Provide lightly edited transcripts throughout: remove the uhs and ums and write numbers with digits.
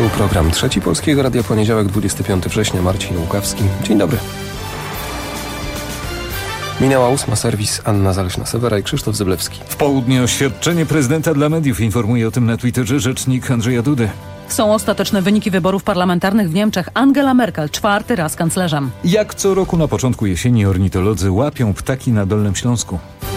Tu program Trzeci Polskiego Radia, poniedziałek, 25 września, Marcin Łukawski. Dzień dobry. Minęła 8, serwis Anna Zaleśna-Sewera i Krzysztof Zyblewski. W południe oświadczenie prezydenta dla mediów, informuje o tym na Twitterze rzecznik Andrzeja Dudy. Są ostateczne wyniki wyborów parlamentarnych w Niemczech. Angela Merkel 4. raz kanclerzem. Jak co roku na początku jesieni ornitolodzy łapią ptaki na Dolnym Śląsku.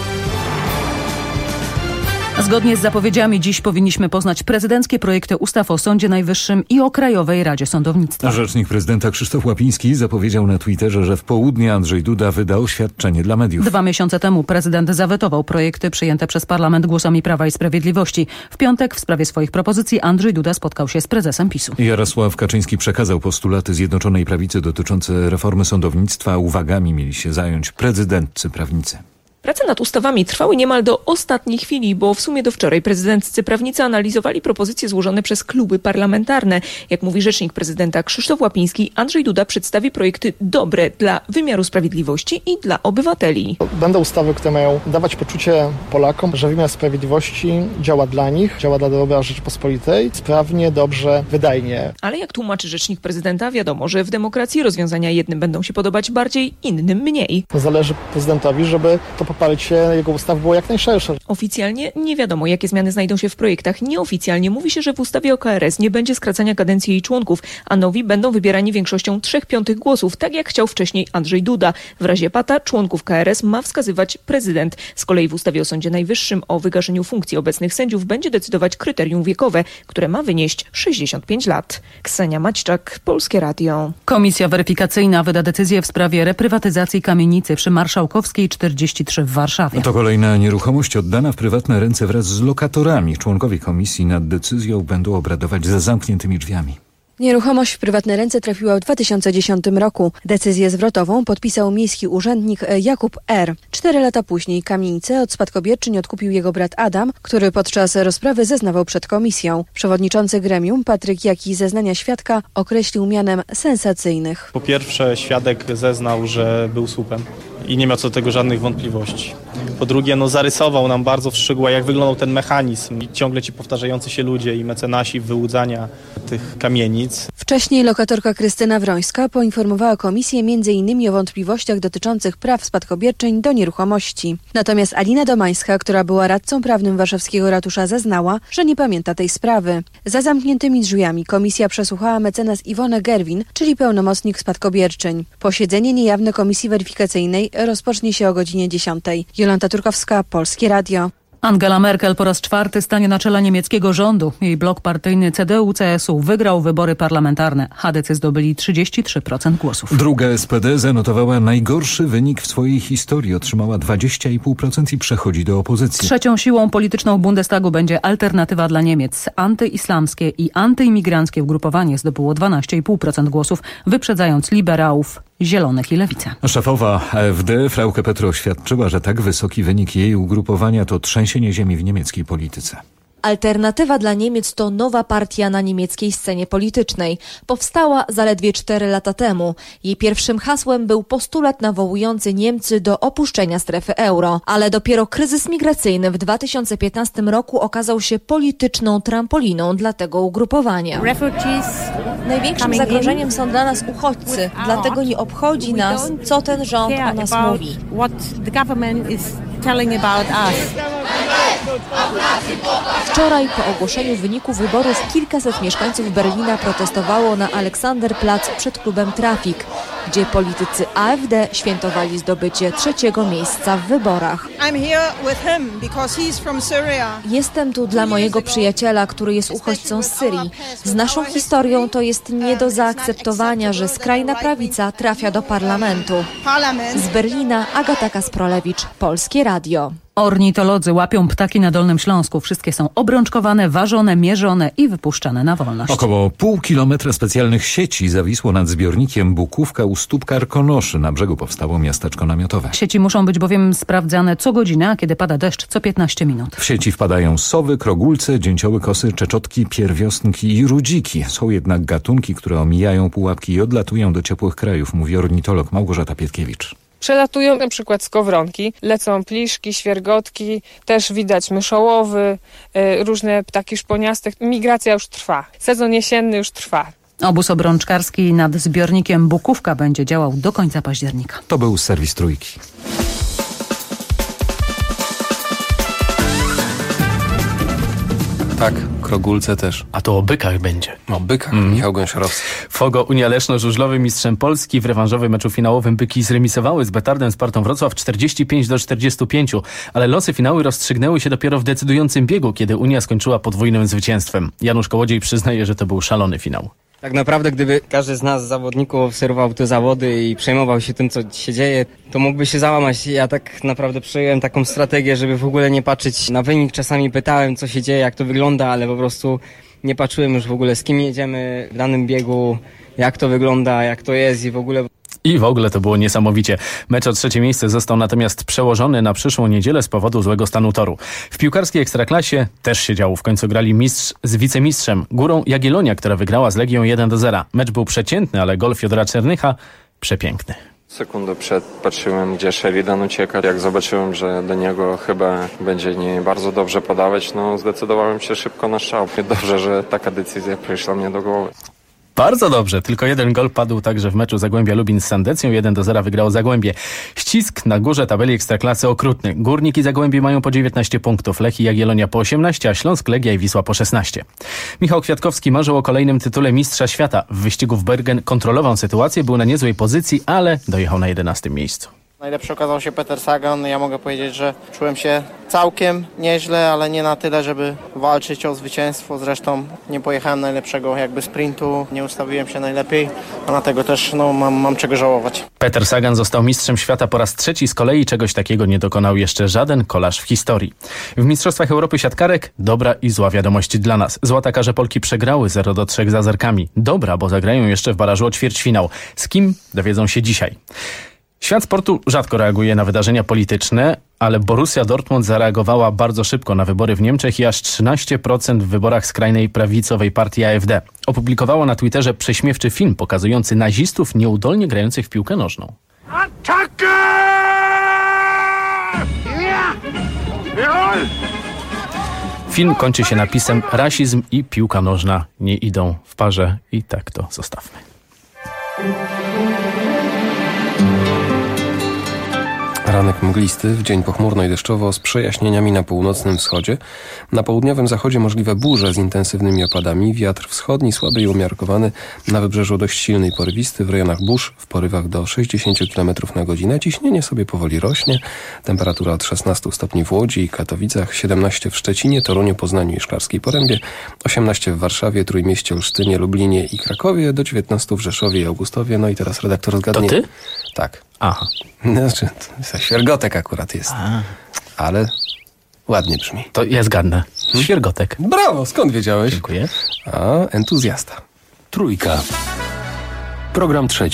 Zgodnie z zapowiedziami dziś powinniśmy poznać prezydenckie projekty ustaw o Sądzie Najwyższym i o Krajowej Radzie Sądownictwa. Rzecznik prezydenta Krzysztof Łapiński zapowiedział na Twitterze, że w południe Andrzej Duda wyda oświadczenie dla mediów. 2 miesiące temu prezydent zawetował projekty przyjęte przez parlament głosami Prawa i Sprawiedliwości. W piątek w sprawie swoich propozycji Andrzej Duda spotkał się z prezesem PiS-u. Jarosław Kaczyński przekazał postulaty Zjednoczonej Prawicy dotyczące reformy sądownictwa. Uwagami mieli się zająć prezydenccy prawnicy. Prace nad ustawami trwały niemal do ostatniej chwili, bo w sumie do wczoraj prezydenccy prawnicy analizowali propozycje złożone przez kluby parlamentarne. Jak mówi rzecznik prezydenta Krzysztof Łapiński, Andrzej Duda przedstawi projekty dobre dla wymiaru sprawiedliwości i dla obywateli. Będą ustawy, które mają dawać poczucie Polakom, że wymiar sprawiedliwości działa dla nich, działa dla dobra Rzeczypospolitej, sprawnie, dobrze, wydajnie. Ale jak tłumaczy rzecznik prezydenta, wiadomo, że w demokracji rozwiązania jednym będą się podobać bardziej, innym mniej. Zależy prezydentowi, żeby to poparcie jego ustaw było jak najszersze. Oficjalnie nie wiadomo, jakie zmiany znajdą się w projektach. Nieoficjalnie mówi się, że w ustawie o KRS nie będzie skracania kadencji jej członków, a nowi będą wybierani większością 3/5 głosów, tak jak chciał wcześniej Andrzej Duda. W razie pata członków KRS ma wskazywać prezydent. Z kolei w ustawie o Sądzie Najwyższym o wygaszeniu funkcji obecnych sędziów będzie decydować kryterium wiekowe, które ma wynieść 65 lat. Ksenia Maćczak, Polskie Radio. Komisja weryfikacyjna wyda decyzję w sprawie reprywatyzacji kamienicy przy Marszałkowskiej 43 w Warszawie. To kolejna nieruchomość oddana w prywatne ręce wraz z lokatorami. Członkowie komisji nad decyzją będą obradować za zamkniętymi drzwiami. Nieruchomość w prywatne ręce trafiła w 2010 roku. Decyzję zwrotową podpisał miejski urzędnik Jakub R. 4 lata później kamienicę od spadkobierczyń odkupił jego brat Adam, który podczas rozprawy zeznawał przed komisją. Przewodniczący gremium Patryk Jaki zeznania świadka określił mianem sensacyjnych. Po pierwsze, świadek zeznał, że był słupem i nie miał co do tego żadnych wątpliwości. Po drugie, zarysował nam bardzo w szczegółach, jak wyglądał ten mechanizm i ciągle ci powtarzający się ludzie i mecenasi wyłudzania tych kamienic. Wcześniej lokatorka Krystyna Wrońska poinformowała komisję m.in. o wątpliwościach dotyczących praw spadkobierczyń do nieruchomości. Natomiast Alina Domańska, która była radcą prawnym warszawskiego ratusza, zeznała, że nie pamięta tej sprawy. Za zamkniętymi drzwiami komisja przesłuchała mecenas Iwonę Gerwin, czyli pełnomocnik spadkobierczyń. Posiedzenie niejawne komisji weryfikacyjnej rozpocznie się o godzinie 10. Jolanta Turkowska, Polskie Radio. Angela Merkel po raz 4 stanie na czele niemieckiego rządu. Jej blok partyjny CDU-CSU wygrał wybory parlamentarne. Chadecy zdobyli 33% głosów. Druga SPD zanotowała najgorszy wynik w swojej historii. Otrzymała 20,5% i przechodzi do opozycji. Trzecią siłą polityczną Bundestagu będzie Alternatywa dla Niemiec. Antyislamskie i antyimigranckie ugrupowanie zdobyło 12,5% głosów, wyprzedzając liberałów, Zielonych i Lewicę. Szefowa AfD Frauke Petry oświadczyła, że tak wysoki wynik jej ugrupowania to trzęsienie ziemi w niemieckiej polityce. Alternatywa dla Niemiec to nowa partia na niemieckiej scenie politycznej. Powstała zaledwie 4 lata temu. Jej pierwszym hasłem był postulat nawołujący Niemcy do opuszczenia strefy euro. Ale dopiero kryzys migracyjny w 2015 roku okazał się polityczną trampoliną dla tego ugrupowania. Największym zagrożeniem są dla nas uchodźcy, dlatego nie obchodzi nas, co ten rząd o nas mówi. Wczoraj po ogłoszeniu wyników wyborów kilkaset mieszkańców Berlina protestowało na Alexanderplatz przed klubem Trafik, gdzie politycy AfD świętowali zdobycie 3. miejsca w wyborach. Jestem tu dla mojego przyjaciela, który jest uchodźcą z Syrii. Z naszą historią to jest nie do zaakceptowania, że skrajna prawica trafia do parlamentu. Z Berlina Agata Kasprolewicz, Polskie Radio. Ornitolodzy łapią ptaki na Dolnym Śląsku. Wszystkie są obrączkowane, ważone, mierzone i wypuszczane na wolność. Około pół kilometra specjalnych sieci zawisło nad zbiornikiem Bukówka u stóp Karkonoszy. Na brzegu powstało miasteczko namiotowe. Sieci muszą być bowiem sprawdzane co godzinę, a kiedy pada deszcz co 15 minut. W sieci wpadają sowy, krogulce, dzięcioły kosy, czeczotki, pierwiosnki i rudziki. Są jednak gatunki, które omijają pułapki i odlatują do ciepłych krajów, mówi ornitolog Małgorzata Pietkiewicz. Przelatują na przykład skowronki, lecą pliszki, świergotki, też widać myszołowy, różne ptaki szponiaste. Migracja już trwa. Sezon jesienny już trwa. Obóz obrączkarski nad zbiornikiem Bukówka będzie działał do końca października. To był serwis Trójki. Tak, Krogulce też. A to o bykach będzie. O bykach, Michał Gąsiorowski. Fogo Unia Leszno-Żużlowy mistrzem Polski. W rewanżowym meczu finałowym byki zremisowały z Betardem Spartą Wrocław 45-45, ale losy finały rozstrzygnęły się dopiero w decydującym biegu, kiedy Unia skończyła podwójnym zwycięstwem. Janusz Kołodziej przyznaje, że to był szalony finał. Tak naprawdę, gdyby każdy z nas zawodników obserwował te zawody i przejmował się tym, co się dzieje, to mógłby się załamać. Ja tak naprawdę przyjąłem taką strategię, żeby w ogóle nie patrzeć na wynik. Czasami pytałem, co się dzieje, jak to wygląda, ale po prostu nie patrzyłem już w ogóle, z kim jedziemy w danym biegu, jak to wygląda, jak to jest i w ogóle... I w ogóle to było niesamowicie. Mecz o 3. miejsce został natomiast przełożony na przyszłą niedzielę z powodu złego stanu toru. W piłkarskiej Ekstraklasie też się działo. W końcu grali mistrz z wicemistrzem, Górą Jagiellonia, która wygrała z Legią 1-0. Mecz był przeciętny, ale gol Fiodora Czernycha przepiękny. Sekundę przed patrzyłem, gdzie Sheridan ucieka. Jak zobaczyłem, że do niego chyba będzie nie bardzo dobrze podawać, zdecydowałem się szybko na strzał. Dobrze, że taka decyzja przyszła mnie do głowy. Bardzo dobrze, tylko jeden gol padł także w meczu Zagłębia Lubin z Sandecją. 1-0 wygrało Zagłębie. Ścisk na górze tabeli Ekstraklasy okrutny. Górnik i Zagłębie mają po 19 punktów, Lech i Jagiellonia po 18, a Śląsk, Legia i Wisła po 16. Michał Kwiatkowski marzył o kolejnym tytule mistrza świata. W wyścigu w Bergen kontrolował sytuację, był na niezłej pozycji, ale dojechał na 11. miejscu. Najlepszy okazał się Peter Sagan. Ja mogę powiedzieć, że czułem się całkiem nieźle, ale nie na tyle, żeby walczyć o zwycięstwo. Zresztą nie pojechałem najlepszego sprintu, nie ustawiłem się najlepiej, a dlatego też mam czego żałować. Peter Sagan został mistrzem świata po raz 3, z kolei czegoś takiego nie dokonał jeszcze żaden kolarz w historii. W Mistrzostwach Europy siatkarek dobra i zła wiadomość dla nas. Złatakarze Polki przegrały 0-3 z Azerkami. Dobra, bo zagrają jeszcze w barażu o ćwierćfinał. Z kim? Dowiedzą się dzisiaj. Świat sportu rzadko reaguje na wydarzenia polityczne, ale Borussia Dortmund zareagowała bardzo szybko na wybory w Niemczech i aż 13% w wyborach skrajnej prawicowej partii AfD. Opublikowała na Twitterze prześmiewczy film pokazujący nazistów nieudolnie grających w piłkę nożną. Film kończy się napisem: rasizm i piłka nożna nie idą w parze i tak to zostawmy. Ranek mglisty, w dzień pochmurno i deszczowo z przejaśnieniami na północnym wschodzie. Na południowym zachodzie możliwe burze z intensywnymi opadami. Wiatr wschodni słaby i umiarkowany. Na wybrzeżu dość silny i porywisty. W rejonach burz w porywach do 60 km na godzinę. Ciśnienie sobie powoli rośnie. Temperatura od 16 stopni w Łodzi i Katowicach, 17 w Szczecinie, Toruniu, Poznaniu i Szklarskiej Porębie, 18 w Warszawie, Trójmieście, Olsztynie, Lublinie i Krakowie, do 19 w Rzeszowie i Augustowie. No i teraz redaktor zgadnie. To ty? Tak. Aha. Znaczy, to Świergotek akurat jest. Ale ładnie brzmi. To ja zgadnę. Świergotek. Brawo, skąd wiedziałeś? Dziękuję. A, entuzjasta. Trójka. Program 3.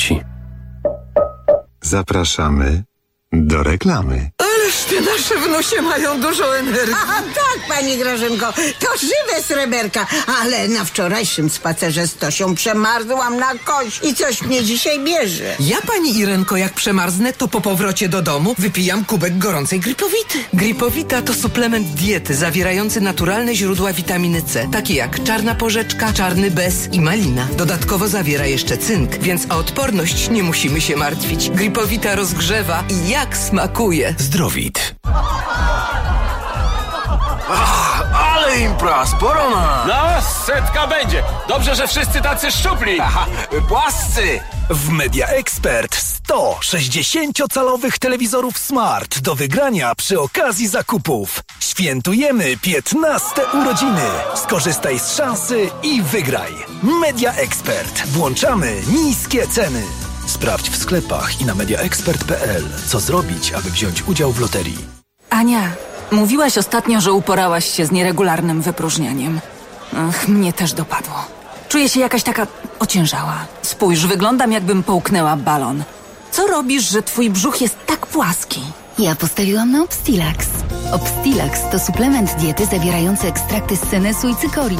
Zapraszamy do reklamy. Ależ te nasze wnusie mają dużo energii. A tak, pani Grażynko, to żywe sreberka, ale na wczorajszym spacerze z Tosią przemarzłam na kość i coś mnie dzisiaj bierze. Ja, pani Irenko, jak przemarznę, to po powrocie do domu wypijam kubek gorącej Gripowity. Gripowita to suplement diety zawierający naturalne źródła witaminy C, takie jak czarna porzeczka, czarny bez i malina. Dodatkowo zawiera jeszcze cynk, więc o odporność nie musimy się martwić. Gripowita rozgrzewa i jak smakuje. Zdrowit. Ale impra, sporo ma. No, setka będzie. Dobrze, że wszyscy tacy szczupli. Aha, płascy. W Media Expert 100 60-calowych telewizorów smart do wygrania przy okazji zakupów. Świętujemy 15 urodziny. Skorzystaj z szansy i wygraj. Media Expert. Włączamy niskie ceny. Sprawdź w sklepach i na mediaexpert.pl, co zrobić, aby wziąć udział w loterii. Ania, mówiłaś ostatnio, że uporałaś się z nieregularnym wypróżnianiem. Ach, mnie też dopadło. Czuję się jakaś taka ociężała. Spójrz, wyglądam, jakbym połknęła balon. Co robisz, że twój brzuch jest tak płaski? Ja postawiłam na Obstilax. Obstilax to suplement diety zawierający ekstrakty z senesu i cykorii,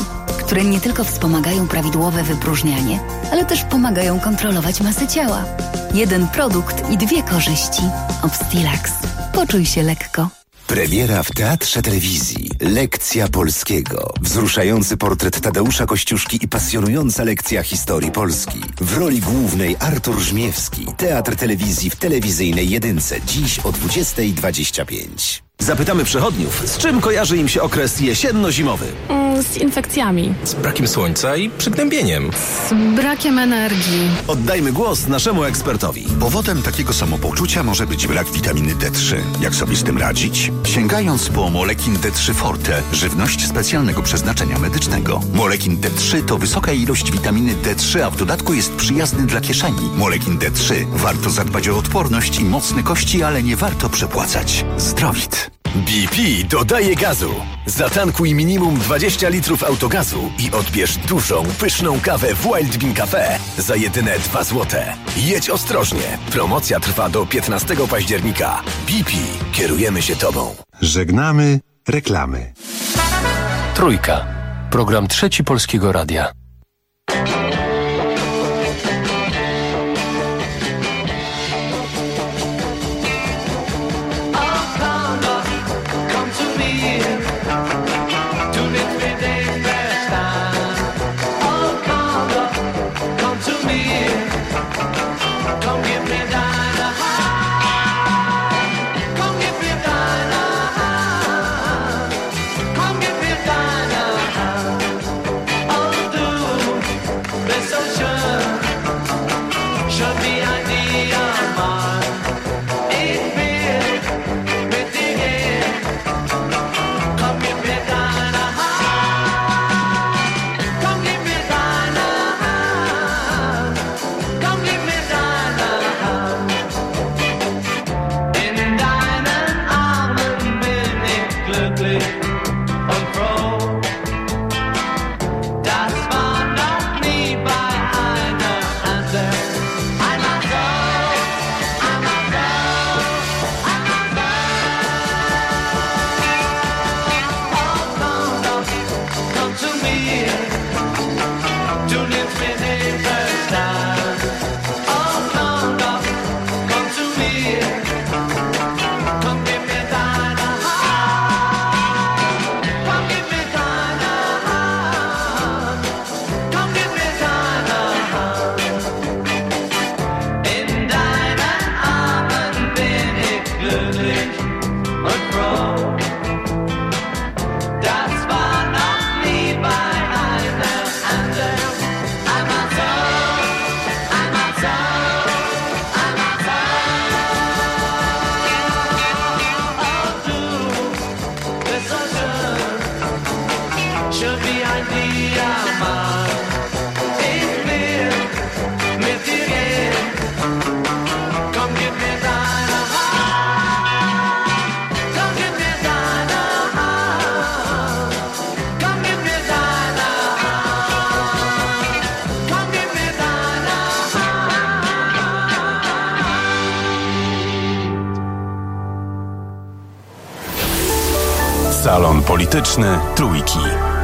które nie tylko wspomagają prawidłowe wypróżnianie, ale też pomagają kontrolować masę ciała. Jeden produkt i 2 korzyści. Obstilax. Poczuj się lekko. Premiera w Teatrze Telewizji. Lekcja polskiego. Wzruszający portret Tadeusza Kościuszki i pasjonująca lekcja historii Polski. W roli głównej Artur Żmiewski. Teatr Telewizji w telewizyjnej jedynce. Dziś o 20:25. Zapytamy przechodniów, z czym kojarzy im się okres jesienno-zimowy? Z infekcjami. Z brakiem słońca i przygnębieniem. Z brakiem energii. Oddajmy głos naszemu ekspertowi. Powodem takiego samopoczucia może być brak witaminy D3. Jak sobie z tym radzić? Sięgając po Molekin D3 Forte, żywność specjalnego przeznaczenia medycznego. Molekin D3 to wysoka ilość witaminy D3, a w dodatku jest przyjazny dla kieszeni. Molekin D3. Warto zadbać o odporność i mocne kości, ale nie warto przepłacać. Zdrowit. BP dodaje gazu. Zatankuj minimum 20 litrów autogazu i odbierz dużą, pyszną kawę w Wild Bean Cafe za jedyne 2 złote. Jedź ostrożnie. Promocja trwa do 15 października. BP. Kierujemy się Tobą. Żegnamy reklamy. Trójka. Program Trzeci Polskiego Radia. Salon Polityczny Trójki.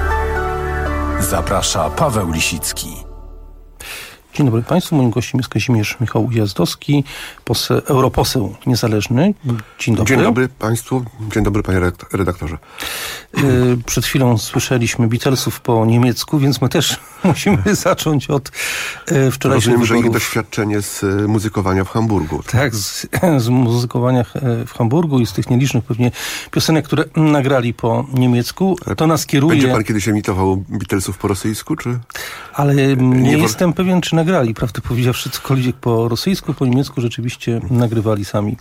Zaprasza Paweł Lisicki. Dzień dobry Państwu. Moim gościem jest Kazimierz Michał Ujazdowski, europoseł niezależny. Dzień dobry. Dzień dobry Państwu. Dzień dobry Panie redaktorze. Przed chwilą słyszeliśmy Beatlesów po niemiecku, więc my też musimy zacząć od wczorajszych Rozumiem, wyborów. że ich doświadczenie z muzykowania w Hamburgu. Tak, z muzykowania w Hamburgu i z tych nielicznych pewnie piosenek, które nagrali po niemiecku. To nas kieruje... Będzie pan kiedyś emitował Beatlesów po rosyjsku, czy... Ale nie jestem pewien, czy nagrali, prawdę powiedziawszy, cokolwiek po rosyjsku, po niemiecku rzeczywiście nagrywali sami.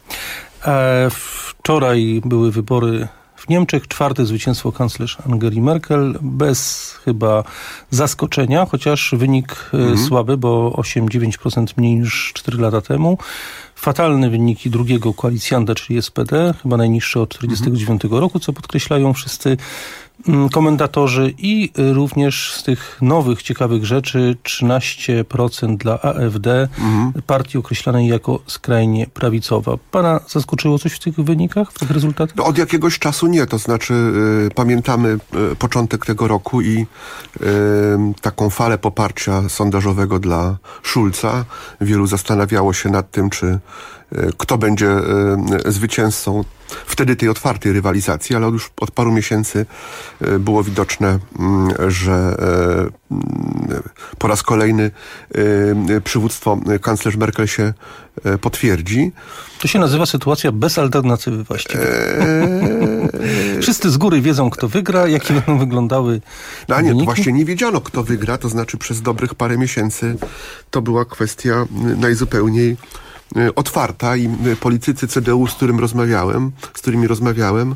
Wczoraj były wybory w Niemczech, 4. zwycięstwo kanclerz Angeli Merkel, bez chyba zaskoczenia, chociaż wynik słaby, bo 8-9% mniej niż 4 lata temu. Fatalne wyniki drugiego koalicjanta, czyli SPD, chyba najniższe od 1949 roku, co podkreślają wszyscy komentatorzy i również z tych nowych, ciekawych rzeczy 13% dla AfD, partii określanej jako skrajnie prawicowa. Pana zaskoczyło coś w tych wynikach, w tych rezultatach? No, od jakiegoś czasu nie, to znaczy pamiętamy początek tego roku i taką falę poparcia sondażowego dla Schulza. Wielu zastanawiało się nad tym, czy kto będzie zwycięzcą wtedy tej otwartej rywalizacji, ale już od paru miesięcy było widoczne, że po raz kolejny przywództwo kanclerz Merkel się potwierdzi. To się nazywa sytuacja bez alternatywy właściwie. Wszyscy z góry wiedzą, kto wygra, jakie będą wyglądały nie, wyniki. to właśnie nie wiedziano, kto wygra, to znaczy przez dobrych parę miesięcy to była kwestia najzupełniej otwarta i politycy CDU, z którymi rozmawiałem,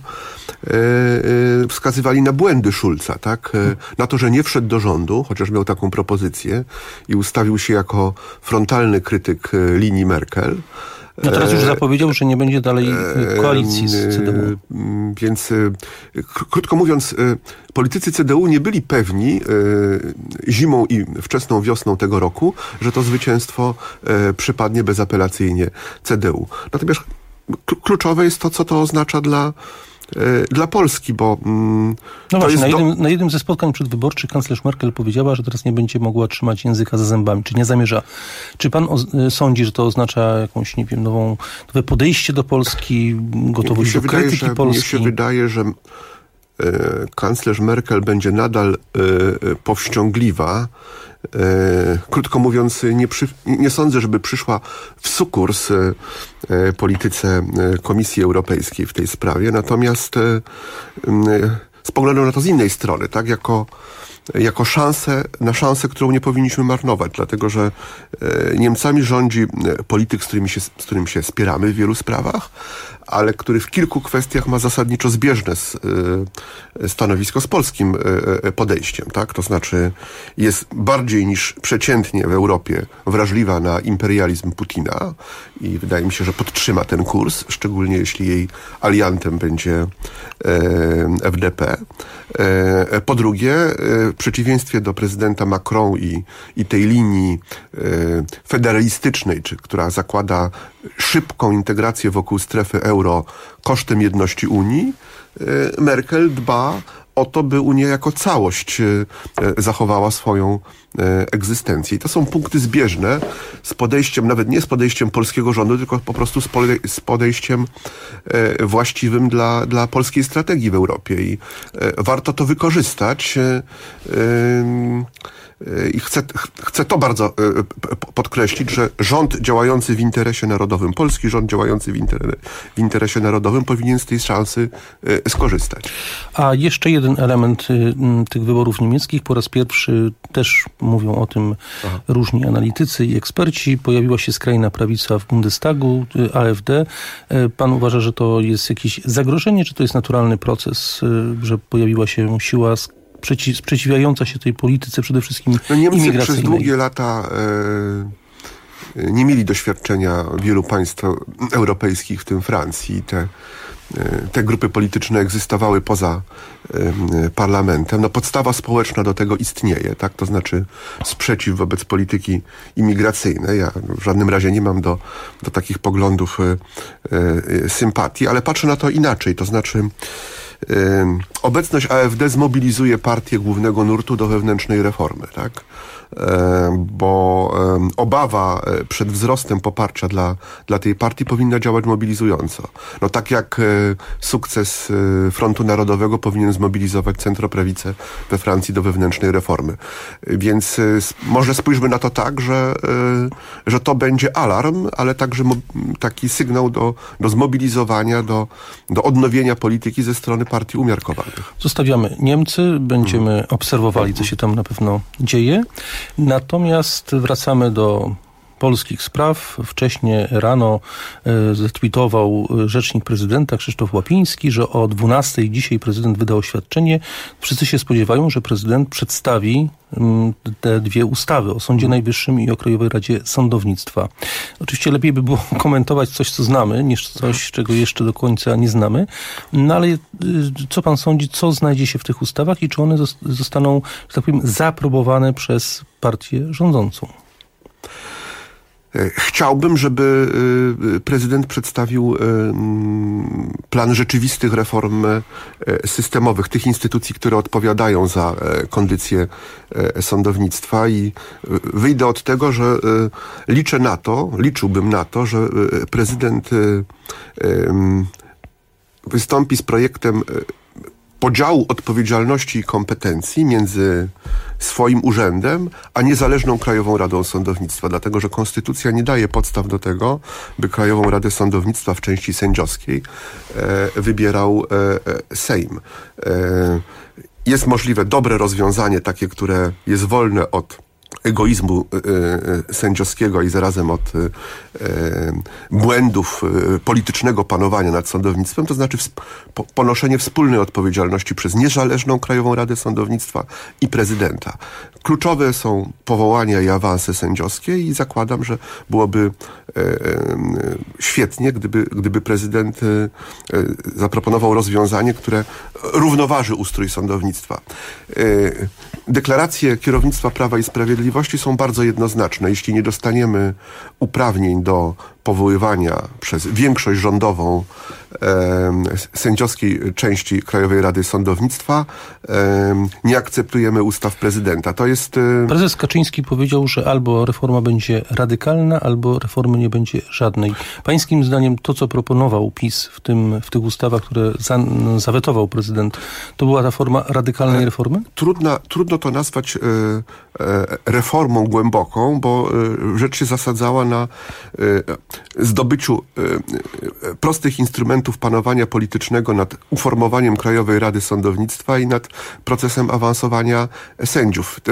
wskazywali na błędy Schulza, tak? Na to, że nie wszedł do rządu, chociaż miał taką propozycję i ustawił się jako frontalny krytyk linii Merkel. No teraz już zapowiedział, że nie będzie dalej koalicji z CDU. Więc krótko mówiąc, politycy CDU nie byli pewni zimą i wczesną wiosną tego roku, że to zwycięstwo przypadnie bezapelacyjnie CDU. Natomiast kluczowe jest to, co to oznacza dla Polski, bo no właśnie, na jednym ze spotkań przedwyborczych kanclerz Merkel powiedziała, że teraz nie będzie mogła trzymać języka za zębami, czy nie zamierza. Czy pan sądzi, że to oznacza jakąś, nie wiem, nowe podejście do Polski, gotowość do krytyki Polski? Mnie się wydaje, że kanclerz Merkel będzie nadal powściągliwa. Krótko mówiąc, nie sądzę, żeby przyszła w sukurs polityce Komisji Europejskiej w tej sprawie, natomiast spoglądam na to z innej strony, tak, jako szansę, którą nie powinniśmy marnować, dlatego że Niemcami rządzi polityk, z którym się spieramy w wielu sprawach, ale który w kilku kwestiach ma zasadniczo zbieżne stanowisko z polskim podejściem, tak? To znaczy jest bardziej niż przeciętnie w Europie wrażliwa na imperializm Putina i wydaje mi się, że podtrzyma ten kurs, szczególnie jeśli jej aliantem będzie FDP. Po drugie, w przeciwieństwie do prezydenta Macron i tej linii federalistycznej, która zakłada szybką integrację wokół strefy euro kosztem jedności Unii, Merkel dba o to, by Unia jako całość zachowała swoją egzystencję. I to są punkty zbieżne z podejściem, nawet nie z podejściem polskiego rządu, tylko po prostu z podejściem właściwym dla polskiej strategii w Europie. I warto to wykorzystać. I chcę to bardzo podkreślić, że rząd działający w interesie narodowym, polski rząd działający w interesie narodowym powinien z tej szansy skorzystać. A jeszcze jeden element tych wyborów niemieckich. Po raz pierwszy też mówią o tym różni analitycy i eksperci. Pojawiła się skrajna prawica w Bundestagu, AfD. Pan uważa, że to jest jakieś zagrożenie, czy to jest naturalny proces, że pojawiła się siła sprzeciwiająca się tej polityce przede wszystkim imigracyjnej? Niemcy przez długie lata nie mieli doświadczenia wielu państw europejskich, w tym Francji. Te grupy polityczne egzystowały poza parlamentem. Podstawa społeczna do tego istnieje, tak? To znaczy sprzeciw wobec polityki imigracyjnej. Ja w żadnym razie nie mam do takich poglądów sympatii, ale patrzę na to inaczej. To znaczy obecność AfD zmobilizuje partię głównego nurtu do wewnętrznej reformy, tak? Bo obawa przed wzrostem poparcia dla tej partii powinna działać mobilizująco. Tak jak sukces Frontu Narodowego powinien zmobilizować centroprawicę we Francji do wewnętrznej reformy. Więc może spójrzmy na to tak, że to będzie alarm, ale także taki sygnał do zmobilizowania, do odnowienia polityki ze strony partii umiarkowanych. Zostawiamy Niemcy, będziemy obserwowali, co się tam na pewno dzieje. Natomiast wracamy do polskich spraw. Wcześniej rano zatweetował rzecznik prezydenta Krzysztof Łapiński, że o 12:00 dzisiaj prezydent wyda oświadczenie. Wszyscy się spodziewają, że prezydent przedstawi te dwie ustawy o Sądzie Najwyższym i o Krajowej Radzie Sądownictwa. Oczywiście lepiej by było komentować coś, co znamy, niż coś, czego jeszcze do końca nie znamy. No ale co pan sądzi, co znajdzie się w tych ustawach i czy one zostaną, że tak powiem, zaaprobowane przez partię rządzącą? Chciałbym, żeby prezydent przedstawił plan rzeczywistych reform systemowych, tych instytucji, które odpowiadają za kondycję sądownictwa, i wyjdę od tego, że liczyłbym na to, że prezydent wystąpi z projektem podziału odpowiedzialności i kompetencji między swoim urzędem, a niezależną Krajową Radą Sądownictwa, dlatego że Konstytucja nie daje podstaw do tego, by Krajową Radę Sądownictwa w części sędziowskiej wybierał Sejm. Jest możliwe dobre rozwiązanie, takie, które jest wolne od egoizmu sędziowskiego i zarazem od błędów politycznego panowania nad sądownictwem, to znaczy ponoszenie wspólnej odpowiedzialności przez niezależną Krajową Radę Sądownictwa i prezydenta. Kluczowe są powołania i awanse sędziowskie i zakładam, że byłoby świetnie, gdyby prezydent zaproponował rozwiązanie, które równoważy ustrój sądownictwa. Deklaracje kierownictwa Prawa i Sprawiedliwości są bardzo jednoznaczne. Jeśli nie dostaniemy uprawnień do powoływania przez większość rządową sędziowskiej części Krajowej Rady Sądownictwa, nie akceptujemy ustaw prezydenta. To jest... Prezes Kaczyński powiedział, że albo reforma będzie radykalna, albo reformy nie będzie żadnej. Pańskim zdaniem to, co proponował PiS w tych ustawach, które zawetował prezydent, to była ta forma radykalnej reformy? Trudno to nazwać reformą głęboką, bo rzecz się zasadzała na zdobyciu prostych instrumentów panowania politycznego nad uformowaniem Krajowej Rady Sądownictwa i nad procesem awansowania sędziów.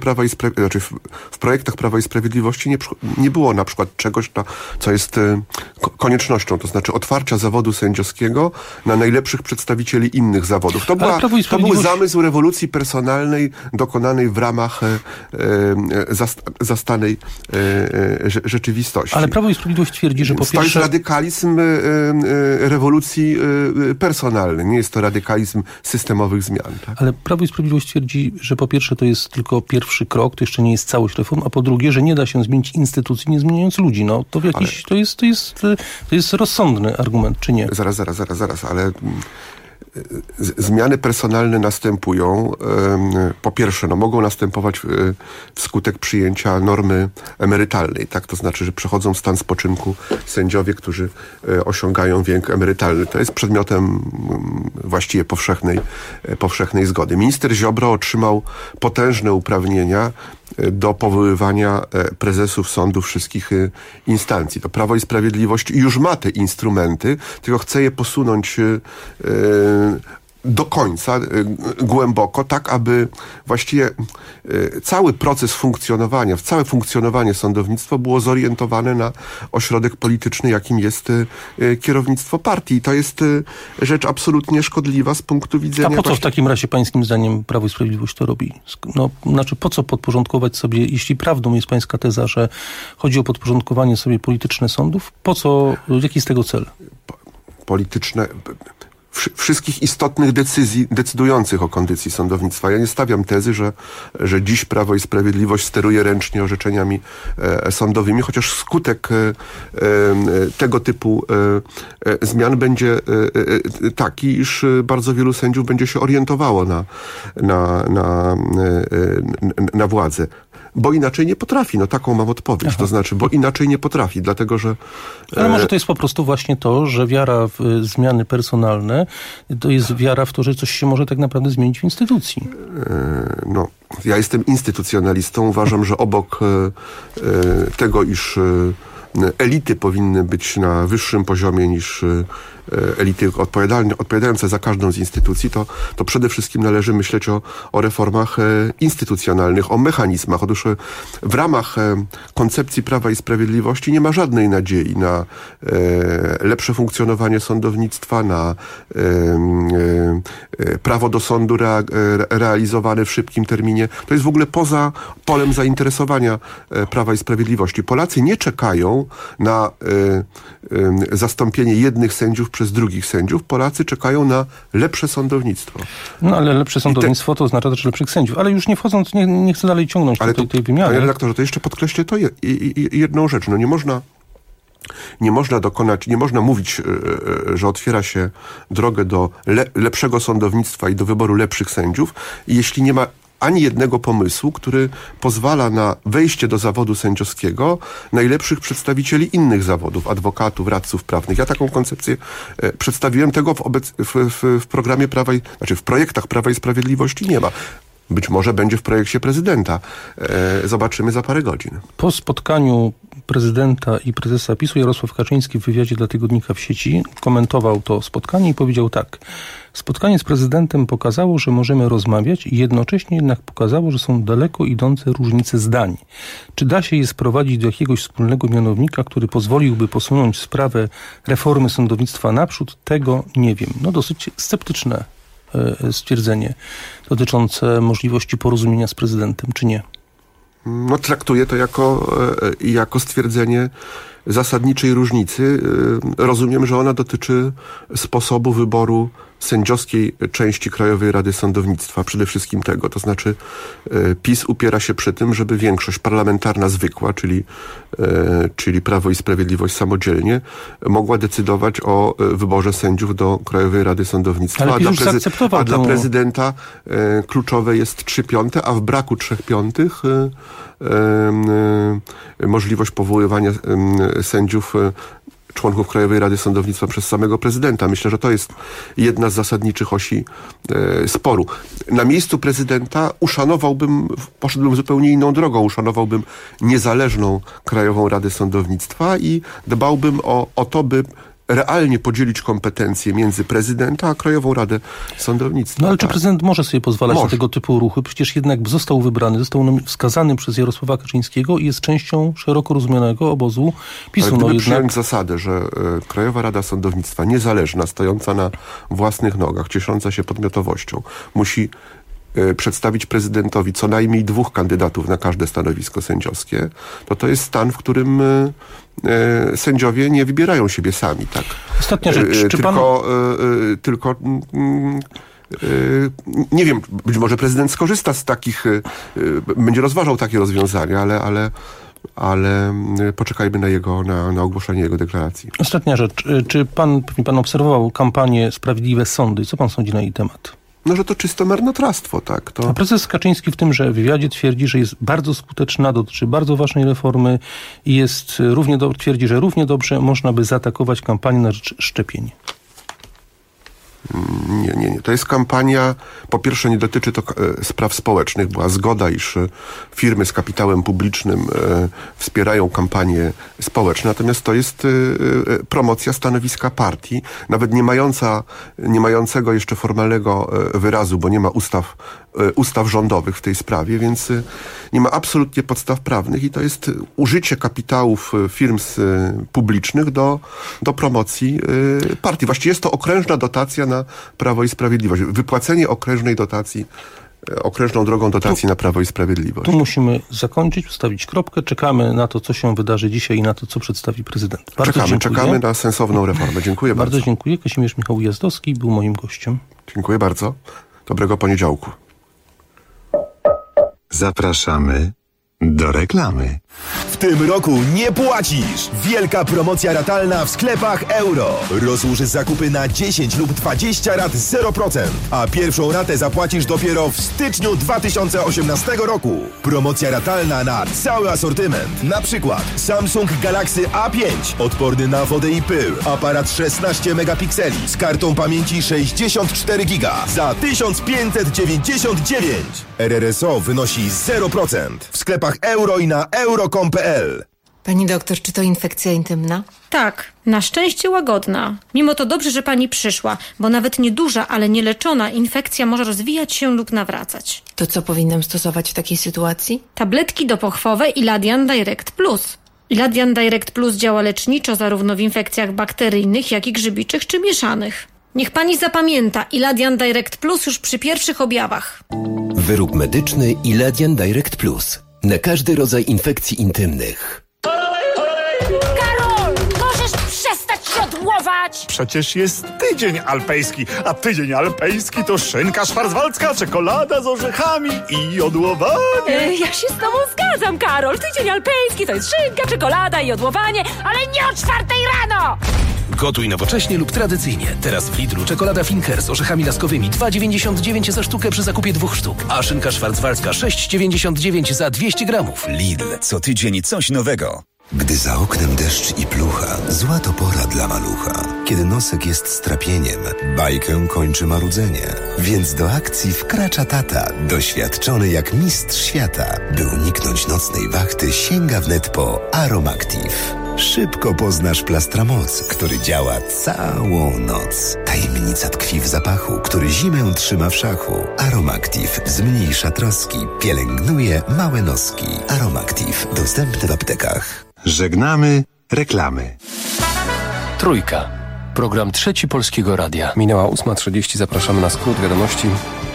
W projektach Prawa i Sprawiedliwości nie było na przykład czegoś, co jest koniecznością, to znaczy otwarcia zawodu sędziowskiego na najlepszych przedstawicieli innych zawodów. To był zamysł rewolucji personalnej dokonanej w ramach zastanej rzeczywistości. Ale Prawo i Sprawiedliwość twierdzi, że po pierwsze... To jest radykalizm rewolucji personalnej, nie jest to radykalizm systemowych zmian. Tak? Ale Prawo i Sprawiedliwość twierdzi, że po pierwsze to jest tylko pierwszy krok, to jeszcze nie jest całość reform, a po drugie, że nie da się zmienić instytucji, nie zmieniając ludzi. No to to jest rozsądny argument, czy nie? Zaraz, ale... Zmiany personalne następują. Po pierwsze, mogą następować wskutek przyjęcia normy emerytalnej. Tak? To znaczy, że przechodzą w stan spoczynku sędziowie, którzy osiągają wiek emerytalny. To jest przedmiotem właściwie powszechnej zgody. Minister Ziobro otrzymał potężne uprawnienia do powoływania prezesów sądów wszystkich instancji. To Prawo i Sprawiedliwość już ma te instrumenty, tylko chce je posunąć do końca, głęboko, tak aby właściwie cały proces funkcjonowania, całe funkcjonowanie sądownictwa było zorientowane na ośrodek polityczny, jakim jest kierownictwo partii. I to jest rzecz absolutnie szkodliwa z punktu widzenia... A po co w takim razie pańskim zdaniem Prawo i Sprawiedliwość to robi? Znaczy po co podporządkować sobie, jeśli prawdą jest pańska teza, że chodzi o podporządkowanie sobie polityczne sądów, po co, jaki jest tego cel? Polityczne... Wszystkich istotnych decyzji decydujących o kondycji sądownictwa. Ja nie stawiam tezy, że dziś Prawo i Sprawiedliwość steruje ręcznie orzeczeniami sądowymi, chociaż skutek tego typu zmian będzie taki, iż bardzo wielu sędziów będzie się orientowało na władzę. Bo inaczej nie potrafi. Taką mam odpowiedź. To znaczy, bo inaczej nie potrafi, dlatego że... Ale może to jest po prostu właśnie to, że wiara w zmiany personalne to jest wiara w to, że coś się może tak naprawdę zmienić w instytucji. Ja jestem instytucjonalistą. Uważam, że obok tego, iż elity powinny być na wyższym poziomie elity odpowiadające za każdą z instytucji, to przede wszystkim należy myśleć o reformach instytucjonalnych, o mechanizmach. Otóż w ramach koncepcji Prawa i Sprawiedliwości nie ma żadnej nadziei na lepsze funkcjonowanie sądownictwa, na prawo do sądu realizowane w szybkim terminie. To jest w ogóle poza polem zainteresowania Prawa i Sprawiedliwości. Polacy nie czekają na zastąpienie jednych sędziów przez drugich sędziów. Polacy czekają na lepsze sądownictwo. No ale lepsze sądownictwo to oznacza też lepszych sędziów. Ale już nie wchodząc, nie chcę dalej ciągnąć tej wymiany. Panie redaktorze, to jeszcze podkreślę jedną rzecz. No nie można mówić, że otwiera się drogę do lepszego sądownictwa i do wyboru lepszych sędziów, jeśli nie ma ani jednego pomysłu, który pozwala na wejście do zawodu sędziowskiego najlepszych przedstawicieli innych zawodów, adwokatów, radców prawnych. Ja taką koncepcję przedstawiłem, tego w programie w projektach Prawa i Sprawiedliwości nie ma. Być może będzie w projekcie prezydenta. Zobaczymy za parę godzin. Po spotkaniu prezydenta i prezesa PiS-u Jarosław Kaczyński w wywiadzie dla tygodnika W Sieci komentował to spotkanie i powiedział tak. Spotkanie z prezydentem pokazało, że możemy rozmawiać i jednocześnie jednak pokazało, że są daleko idące różnice zdań. Czy da się je sprowadzić do jakiegoś wspólnego mianownika, który pozwoliłby posunąć sprawę reformy sądownictwa naprzód? Tego nie wiem. No dosyć sceptyczne stwierdzenie dotyczące możliwości porozumienia z prezydentem, czy nie? No traktuję to jako stwierdzenie zasadniczej różnicy. Rozumiem, że ona dotyczy sposobu wyboru sędziowskiej części Krajowej Rady Sądownictwa, przede wszystkim tego. To znaczy PiS upiera się przy tym, żeby większość parlamentarna zwykła, czyli Prawo i Sprawiedliwość samodzielnie, mogła decydować o wyborze sędziów do Krajowej Rady Sądownictwa. Ale dla prezydenta kluczowe jest 3/5, a w braku 3/5 możliwość powoływania sędziów członków Krajowej Rady Sądownictwa przez samego prezydenta. Myślę, że to jest jedna z zasadniczych osi sporu. Na miejscu prezydenta poszedłbym zupełnie inną drogą. Uszanowałbym niezależną Krajową Radę Sądownictwa i dbałbym o to, by realnie podzielić kompetencje między prezydenta a Krajową Radę Sądownictwa. No ale czy prezydent może sobie pozwalać na tego typu ruchy? Przecież jednak został wybrany, został wskazany przez Jarosława Kaczyńskiego i jest częścią szeroko rozumianego obozu PiS-u. Ale gdyby przyjąć zasadę, że Krajowa Rada Sądownictwa, niezależna, stojąca na własnych nogach, ciesząca się podmiotowością, musi przedstawić prezydentowi co najmniej 2 kandydatów na każde stanowisko sędziowskie, to jest stan, w którym sędziowie nie wybierają siebie sami, tak? Ostatnia rzecz. Nie wiem, być może prezydent skorzysta z takich, będzie rozważał takie rozwiązania, ale poczekajmy na ogłoszenie jego deklaracji. Ostatnia rzecz. Czy pan obserwował kampanię Sprawiedliwe Sądy? Co pan sądzi na jej temat? No, że to czysto marnotrawstwo, tak. A prezes Kaczyński w tymże wywiadzie twierdzi, że jest bardzo skuteczna, dotyczy bardzo ważnej reformy i twierdzi, że równie dobrze można by zaatakować kampanię na rzecz szczepień. Nie. To jest kampania, po pierwsze nie dotyczy to spraw społecznych. Była zgoda, iż firmy z kapitałem publicznym wspierają kampanie społeczne, natomiast to jest promocja stanowiska partii, nawet nie mającego jeszcze formalnego wyrazu, bo nie ma ustaw rządowych w tej sprawie, więc nie ma absolutnie podstaw prawnych i to jest użycie kapitałów firm publicznych do promocji partii. Właściwie jest to okrężna dotacja na Prawo i Sprawiedliwość. Wypłacenie okrężnej dotacji, okrężną drogą dotacji na Prawo i Sprawiedliwość. Tu musimy zakończyć, ustawić kropkę. Czekamy na to, co się wydarzy dzisiaj i na to, co przedstawi prezydent. Czekamy na sensowną reformę. Dziękuję bardzo. Bardzo dziękuję. Kazimierz Michał Ujazdowski był moim gościem. Dziękuję bardzo. Dobrego poniedziałku. Zapraszamy do reklamy. W tym roku nie płacisz! Wielka promocja ratalna w sklepach Euro. Rozłóż zakupy na 10 lub 20 rat 0%, a pierwszą ratę zapłacisz dopiero w styczniu 2018 roku. Promocja ratalna na cały asortyment. Na przykład Samsung Galaxy A5, odporny na wodę i pył, aparat 16 megapikseli z kartą pamięci 64 GB za 1599. RRSO wynosi 0% w sklepach Euro i na euro.com.pl. Pani doktor, czy to infekcja intymna? Tak, na szczęście łagodna. Mimo to dobrze, że pani przyszła, bo nawet nieduża, ale nieleczona infekcja może rozwijać się lub nawracać. To co powinnam stosować w takiej sytuacji? Tabletki dopochwowe Iladian Direct Plus. Iladian Direct Plus działa leczniczo zarówno w infekcjach bakteryjnych, jak i grzybiczych czy mieszanych. Niech pani zapamięta Iladian Direct Plus już przy pierwszych objawach. Wyrób medyczny Iladian Direct Plus. Na każdy rodzaj infekcji intymnych. Karol! Możesz przestać siodłować! Przecież jest tydzień alpejski, a tydzień alpejski to szynka szwarzwaldzka, czekolada z orzechami i jodłowanie. Ja się z tobą zgadzam, Karol. Tydzień alpejski to jest szynka, czekolada i jodłowanie, ale nie o 4 rano! Gotuj nowocześnie lub tradycyjnie. Teraz w Lidlu czekolada Finker z orzechami laskowymi 2,99 za sztukę przy zakupie 2 sztuk. A szynka szwarzwaldzka 6,99 za 200 gramów. Lidl, co tydzień coś nowego. Gdy za oknem deszcz i plucha, zła to pora dla malucha. Kiedy nosek jest strapieniem, bajkę kończy marudzenie. Więc do akcji wkracza tata, doświadczony jak mistrz świata. By uniknąć nocnej wachty, sięga wnet po Aromactive. Szybko poznasz Plastramoc, który działa całą noc. Tajemnica tkwi w zapachu, który zimę trzyma w szachu. Aromactive zmniejsza troski, pielęgnuje małe noski. Aromactive, dostępny w aptekach. Żegnamy reklamy. Trójka. Program Trzeci Polskiego Radia. Minęła 8:30. Zapraszamy na skrót wiadomości.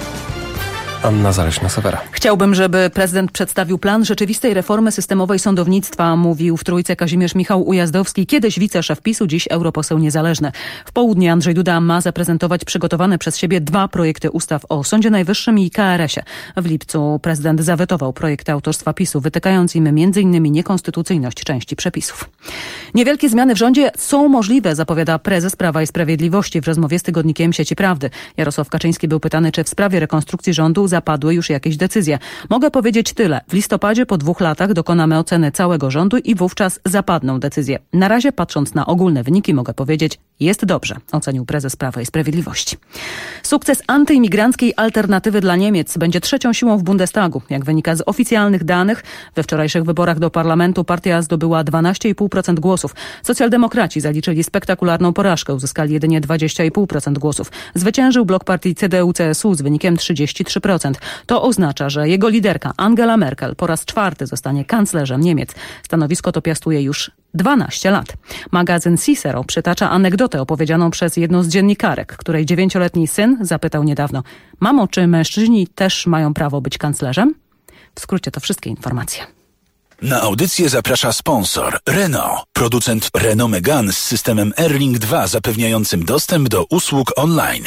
Anna Zaleśna-Sawera. Chciałbym, żeby prezydent przedstawił plan rzeczywistej reformy systemowej sądownictwa, mówił w Trójce Kazimierz Michał Ujazdowski, kiedyś wiceszef PiS-u, dziś europoseł niezależny. W południe Andrzej Duda ma zaprezentować przygotowane przez siebie 2 projekty ustaw o Sądzie Najwyższym i KRS-ie. W lipcu prezydent zawetował projekty autorstwa PiS-u, wytykając im m.in. niekonstytucyjność części przepisów. Niewielkie zmiany w rządzie są możliwe, zapowiada prezes Prawa i Sprawiedliwości w rozmowie z tygodnikiem Sieci Prawdy. Jarosław Kaczyński był pytany, czy w sprawie rekonstrukcji rządu zapadły już jakieś decyzje. Mogę powiedzieć tyle. W listopadzie po 2 latach dokonamy oceny całego rządu i wówczas zapadną decyzje. Na razie, patrząc na ogólne wyniki, mogę powiedzieć, jest dobrze, ocenił prezes Prawa i Sprawiedliwości. Sukces antyimigranckiej alternatywy dla Niemiec będzie trzecią siłą w Bundestagu. Jak wynika z oficjalnych danych, we wczorajszych wyborach do parlamentu partia zdobyła 12,5% głosów. Socjaldemokraci zaliczyli spektakularną porażkę, uzyskali jedynie 20,5% głosów. Zwyciężył blok partii CDU-CSU z wynikiem 33%. To oznacza, że jego liderka Angela Merkel po raz 4 zostanie kanclerzem Niemiec. Stanowisko to piastuje już 12 lat. Magazyn Cicero przytacza anegdotę opowiedzianą przez jedną z dziennikarek, której 9-letni syn zapytał niedawno: mamo, czy mężczyźni też mają prawo być kanclerzem? W skrócie to wszystkie informacje. Na audycję zaprasza sponsor Renault, producent Renault Megane z systemem Airlink 2 zapewniającym dostęp do usług online.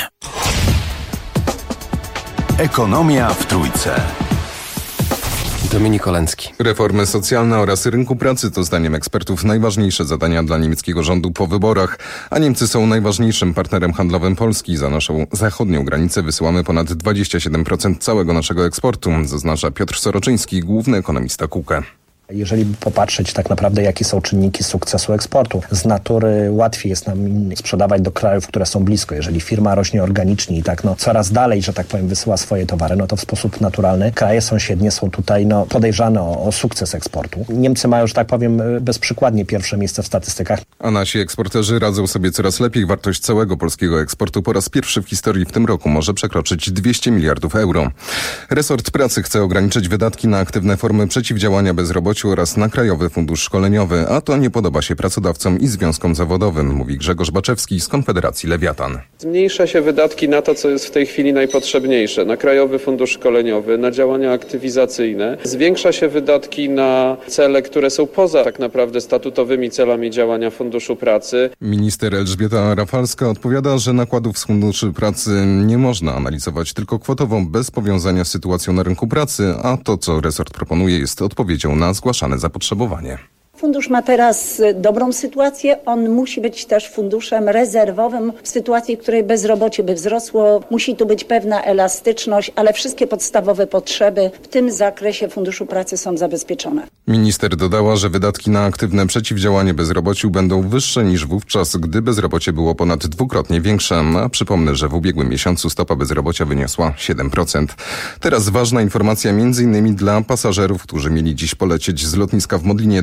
Ekonomia w Trójce. Dominik Oleński. Reformy socjalne oraz rynku pracy to zdaniem ekspertów najważniejsze zadania dla niemieckiego rządu po wyborach, a Niemcy są najważniejszym partnerem handlowym Polski. Za naszą zachodnią granicę wysyłamy ponad 27% całego naszego eksportu, zaznacza Piotr Soroczyński, główny ekonomista KUKE. Jeżeli popatrzeć tak naprawdę, jakie są czynniki sukcesu eksportu, z natury łatwiej jest nam sprzedawać do krajów, które są blisko. Jeżeli firma rośnie organicznie i tak coraz dalej, że tak powiem, wysyła swoje towary, to w sposób naturalny kraje sąsiednie są tutaj podejrzane o sukces eksportu. Niemcy mają, że tak powiem, bezprzykładnie pierwsze miejsce w statystykach. A nasi eksporterzy radzą sobie coraz lepiej. Wartość całego polskiego eksportu po raz pierwszy w historii w tym roku może przekroczyć 200 miliardów euro. Resort Pracy chce ograniczyć wydatki na aktywne formy przeciwdziałania bezrobociu oraz na Krajowy Fundusz Szkoleniowy, a to nie podoba się pracodawcom i związkom zawodowym, mówi Grzegorz Baczewski z Konfederacji Lewiatan. Zmniejsza się wydatki na to, co jest w tej chwili najpotrzebniejsze, na Krajowy Fundusz Szkoleniowy, na działania aktywizacyjne. Zwiększa się wydatki na cele, które są poza tak naprawdę statutowymi celami działania Funduszu Pracy. Minister Elżbieta Rafalska odpowiada, że nakładów z Funduszu Pracy nie można analizować tylko kwotowo bez powiązania z sytuacją na rynku pracy, a to, co resort proponuje, jest odpowiedzią na zgłaszane zapotrzebowanie. Fundusz ma teraz dobrą sytuację, on musi być też funduszem rezerwowym w sytuacji, w której bezrobocie by wzrosło. Musi tu być pewna elastyczność, ale wszystkie podstawowe potrzeby w tym zakresie Funduszu Pracy są zabezpieczone. Minister dodała, że wydatki na aktywne przeciwdziałanie bezrobociu będą wyższe niż wówczas, gdy bezrobocie było ponad 2-krotnie większe, a przypomnę, że w ubiegłym miesiącu stopa bezrobocia wyniosła 7%. Teraz ważna informacja m.in. dla pasażerów, którzy mieli dziś polecieć z lotniska w Modlinie do Brukseli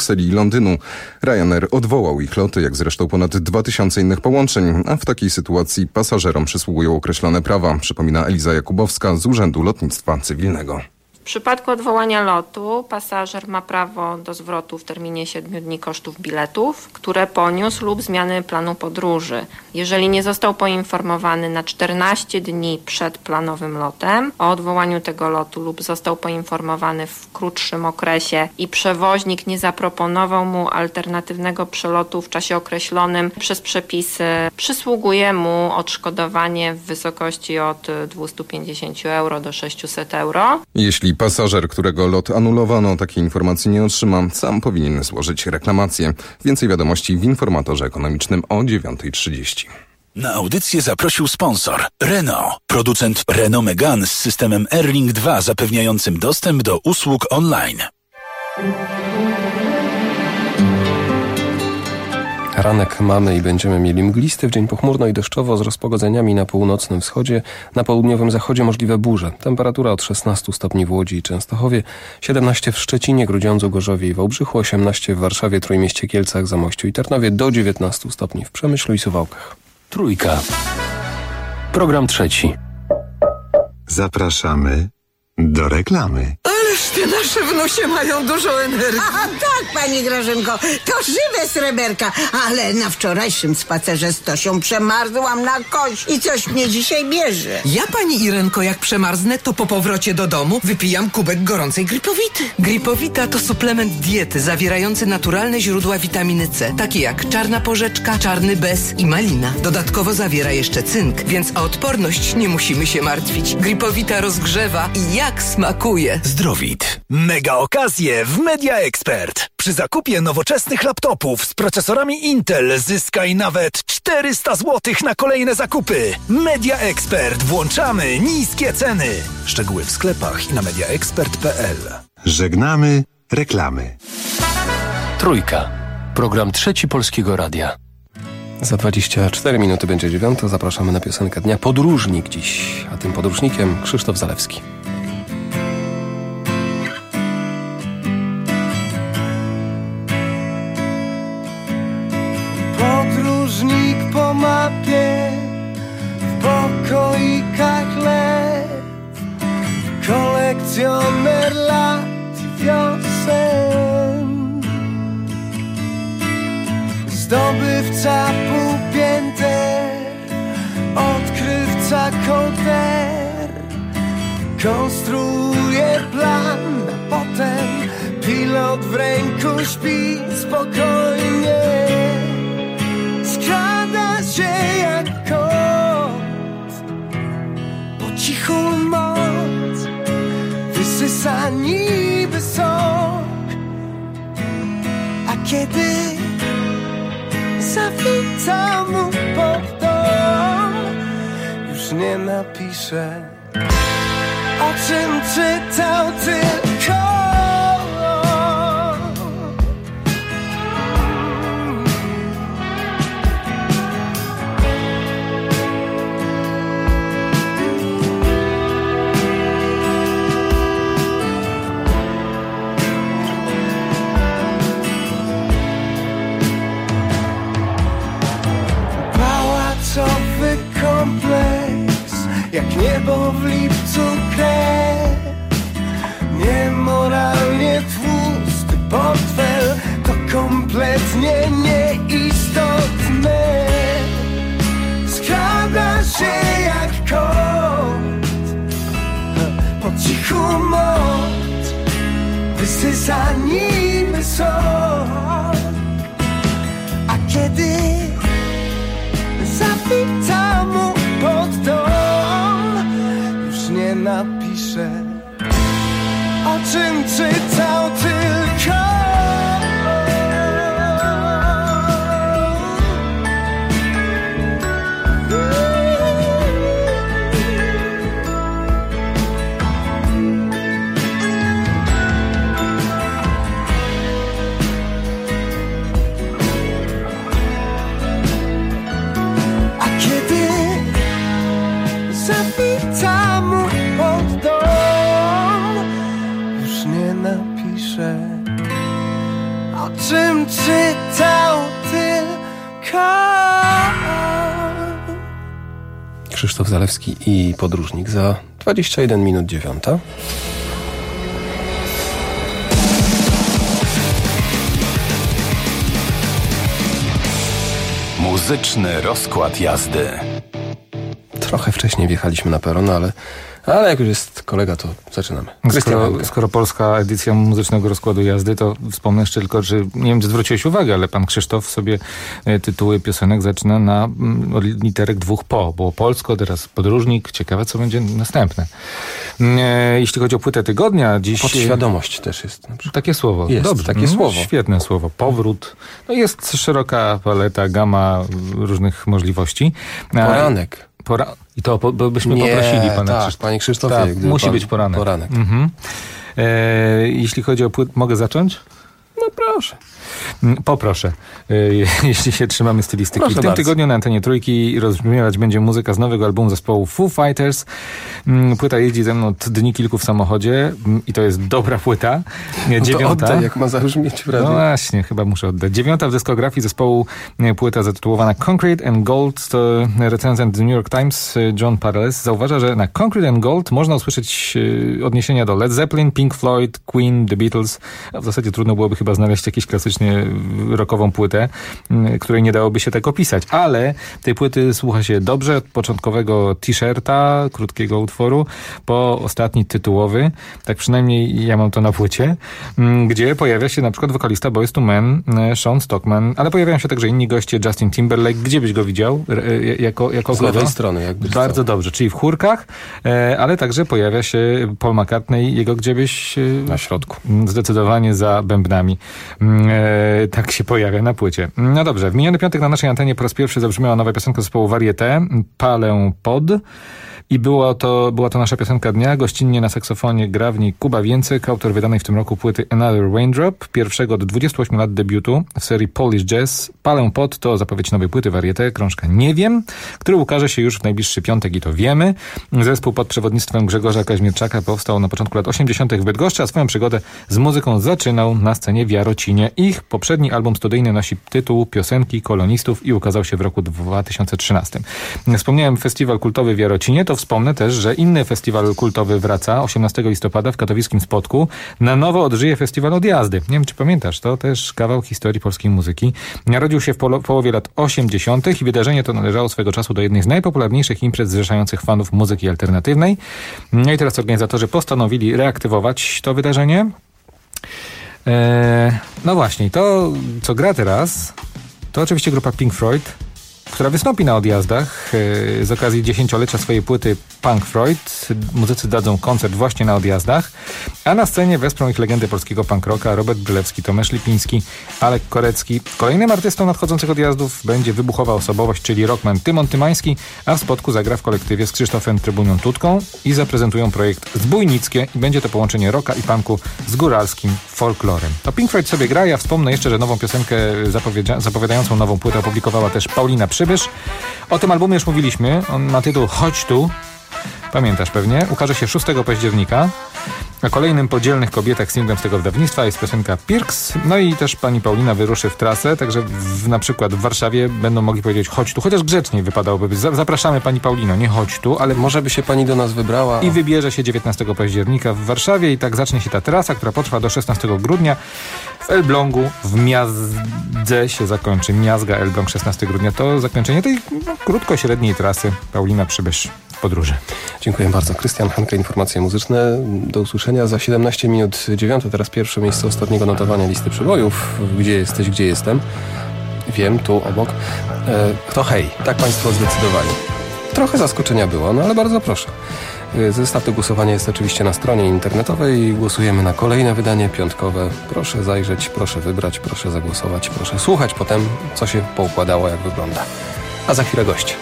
Brukseli i Londynu. Ryanair odwołał ich loty, jak zresztą ponad 2000 innych połączeń, a w takiej sytuacji pasażerom przysługują określone prawa, przypomina Eliza Jakubowska z Urzędu Lotnictwa Cywilnego. W przypadku odwołania lotu pasażer ma prawo do zwrotu w terminie 7 dni kosztów biletów, które poniósł lub zmiany planu podróży. Jeżeli nie został poinformowany na 14 dni przed planowym lotem o odwołaniu tego lotu lub został poinformowany w krótszym okresie i przewoźnik nie zaproponował mu alternatywnego przelotu w czasie określonym przez przepisy, przysługuje mu odszkodowanie w wysokości od 250 euro do 600 euro. Jeśli pasażer, którego lot anulowano, takiej informacji nie otrzyma, sam powinien złożyć reklamację. Więcej wiadomości w informatorze ekonomicznym o 9:30. Na audycję zaprosił sponsor Renault, producent Renault Megane z systemem Airlink 2 zapewniającym dostęp do usług online. Ranek mamy i będziemy mieli mglisty, w dzień pochmurno i deszczowo z rozpogodzeniami na północnym wschodzie, na południowym zachodzie możliwe burze. Temperatura od 16 stopni w Łodzi i Częstochowie, 17 w Szczecinie, Grudziądzu, Gorzowie i Wałbrzychu, 18 w Warszawie, Trójmieście, Kielcach, Zamościu i Tarnowie, do 19 stopni w Przemyślu i Suwałkach. Trójka. Program trzeci. Zapraszamy do reklamy. Ależ te nasze wnusie mają dużo energii. A tak, pani Grażynko, to żywe sreberka, ale na wczorajszym spacerze z Tosią przemarzłam na kość i coś mnie dzisiaj bierze. Ja, pani Irenko, jak przemarznę, to po powrocie do domu wypijam kubek gorącej Gripowity. Gripowita to suplement diety zawierający naturalne źródła witaminy C, takie jak czarna porzeczka, czarny bez i malina. Dodatkowo zawiera jeszcze cynk, więc o odporność nie musimy się martwić. Gripowita rozgrzewa i jak smakuje. Zdrowit. Mega okazje w Media Expert. Przy zakupie nowoczesnych laptopów z procesorami Intel zyskaj nawet 400 zł na kolejne zakupy. Media Expert. Włączamy niskie ceny. Szczegóły w sklepach i na mediaexpert.pl. Żegnamy reklamy. Trójka. Program trzeci Polskiego Radia. Za 24 minuty będzie 9. Zapraszamy na piosenkę dnia. Podróżnik dziś, a tym podróżnikiem Krzysztof Zalewski. Podróżnik po mapie, w pokoikach lew, kolekcjoner lat i wiosen, zdobywca półpięter, odkrywca kołder, konstruuje plan, a potem pilot w ręku śpi spokojnie. Skrada się jak kot, po cichu moc wysysa niby sok, a kiedy zawita mu pod dom, już nie napisze, o czym czytał tylko. Pałacowy kompleks, jak niebo w lipcu krew, niemoralnie tłusty portfel, to kompletnie nieistotne. Skrada się jak kot, po cichu moc wysysa niby sok, a kiedy zawita mu pod dom, już nie napisze, o czym czytał tylko. Zawita mu pod dom, już nie napisze, o czym czytał tylko. Krzysztof Zalewski i Podróżnik za 21 minut 9. Muzyczny rozkład jazdy. Trochę wcześniej wjechaliśmy na peron, ale jak już jest kolega, to zaczynamy. Skoro polska edycja muzycznego rozkładu jazdy, to wspomnę jeszcze tylko, że nie wiem, czy zwróciłeś uwagę, ale pan Krzysztof sobie tytuły piosenek zaczyna od literek 2 po. Było Polsko, teraz Podróżnik. Ciekawe, co będzie następne. Jeśli chodzi o płytę tygodnia, dziś... Podświadomość też jest. Takie słowo. Jest, dobrze. takie słowo. Świetne słowo. Powrót. No jest szeroka paleta, gama różnych możliwości. Poranek. I to byśmy poprosili pana Krzysztofa. Panie Krzysztofie. Tak, musi być poranek. Jeśli chodzi o płytę... Mogę zacząć? No proszę. Poproszę, jeśli się trzymamy stylistyki. Proszę w tym bardzo. tygodniu na antenie Trójki rozbrzmiewać będzie muzyka z nowego albumu zespołu Foo Fighters. Płyta jeździ ze mną od dni kilku w samochodzie i to jest dobra płyta. 9. To oddaj, jak ma zabrzmieć w radiu. No właśnie, chyba muszę oddać. 9. w dyskografii zespołu płyta zatytułowana Concrete and Gold. To recenzent The New York Times John Parles zauważa, że na Concrete and Gold można usłyszeć odniesienia do Led Zeppelin, Pink Floyd, Queen, The Beatles. A w zasadzie trudno byłoby chyba znaleźć jakieś klasycznie rockową płytę, której nie dałoby się tak opisać. Ale tej płyty słucha się dobrze od początkowego t-shirta, krótkiego utworu, po ostatni tytułowy. Tak przynajmniej ja mam to na płycie, gdzie pojawia się na przykład wokalista Boyz II Men, Sean Stockman, ale pojawiają się także inni goście, Justin Timberlake. Gdzie byś go widział? Jako z lewej strony. Jakby bardzo dobrze, czyli w chórkach, ale także pojawia się Paul McCartney, jego gdzieś na środku. Zdecydowanie za bębnami. Tak się pojawia na płycie. No dobrze, w miniony piątek na naszej antenie po raz pierwszy zabrzmiała nowa piosenka zespołu Varieté, Palę Pod. I była to nasza piosenka dnia. Gościnnie na saksofonie gra w niej Kuba Więcek, autor wydanej w tym roku płyty Another Raindrop, pierwszego od 28 lat debiutu w serii Polish Jazz. Palę Pod to zapowiedź nowej płyty Varieté, krążka Nie Wiem, który ukaże się już w najbliższy piątek i to wiemy. Zespół pod przewodnictwem Grzegorza Kaźmierczaka powstał na początku lat 80. w Bydgoszczy, a swoją przygodę z muzyką zaczynał na scenie w Jarocinie. Ich poprzedni album studyjny nosi tytuł Piosenki Kolonistów i ukazał się w roku 2013. Wspomniałem festiwal kultowy w Jarocinie, to wspomnę też, że inny festiwal kultowy wraca 18 listopada w katowickim Spodku. Na nowo odżyje festiwal Odjazdy. Nie wiem, czy pamiętasz, to też kawał historii polskiej muzyki. Narodził się w połowie lat 80. i wydarzenie to należało swego czasu do jednej z najpopularniejszych imprez zrzeszających fanów muzyki alternatywnej. No i teraz organizatorzy postanowili reaktywować to wydarzenie. No właśnie, to co gra teraz, to oczywiście grupa Pink Floyd, która wystąpi na Odjazdach z okazji 10-lecia swojej płyty Punk Floyd. Muzycy dadzą koncert właśnie na Odjazdach, a na scenie wesprą ich legendy polskiego punk rocka Robert Brylewski, Tomasz Lipiński, Alek Korecki. Kolejnym artystą nadchodzących Odjazdów będzie wybuchowa osobowość, czyli rockman Tymon Tymański, a w Spodku zagra w kolektywie z Krzysztofem Trybunią Tutką i zaprezentują projekt Zbójnickie i będzie to połączenie rocka i punku z góralskim folklorem. To Pink Floyd sobie gra. Ja wspomnę jeszcze, że nową piosenkę zapowiadającą nową płytę opublikowała też Paulina Przybysz. O tym albumie już mówiliśmy. On ma tytuł Chodź tu. Pamiętasz pewnie. Ukaże się 6 października. A kolejnym po Dzielnych kobietach singlem z tego wydawnictwa jest piosenka Pirks. No i też pani Paulina wyruszy w trasę, także na przykład w Warszawie będą mogli powiedzieć chodź tu, chociaż grzeczniej wypadałoby być. Zapraszamy pani Paulino, nie chodź tu, ale może by się pani do nas wybrała. I wybierze się 19 października w Warszawie i tak zacznie się ta trasa, która potrwa do 16 grudnia. W Elblągu, w Miazdze się zakończy. Miazga, Elbląg, 16 grudnia to zakończenie tej krótko-średniej trasy. Paulina Przybysz w podróży. Dziękuję bardzo. Krystian Hanke, informacje muzyczne. Do usłyszenia za 17 minut 9. Teraz pierwsze miejsce ostatniego notowania listy przebojów. Gdzie jesteś, gdzie jestem? Wiem, tu obok. To hej, tak państwo zdecydowali. Trochę zaskoczenia było, no ale bardzo proszę. Zestaw do głosowania jest oczywiście na stronie internetowej. Głosujemy na kolejne wydanie piątkowe. Proszę zajrzeć, proszę wybrać, proszę zagłosować, proszę słuchać potem, co się poukładało, jak wygląda. A za chwilę goście.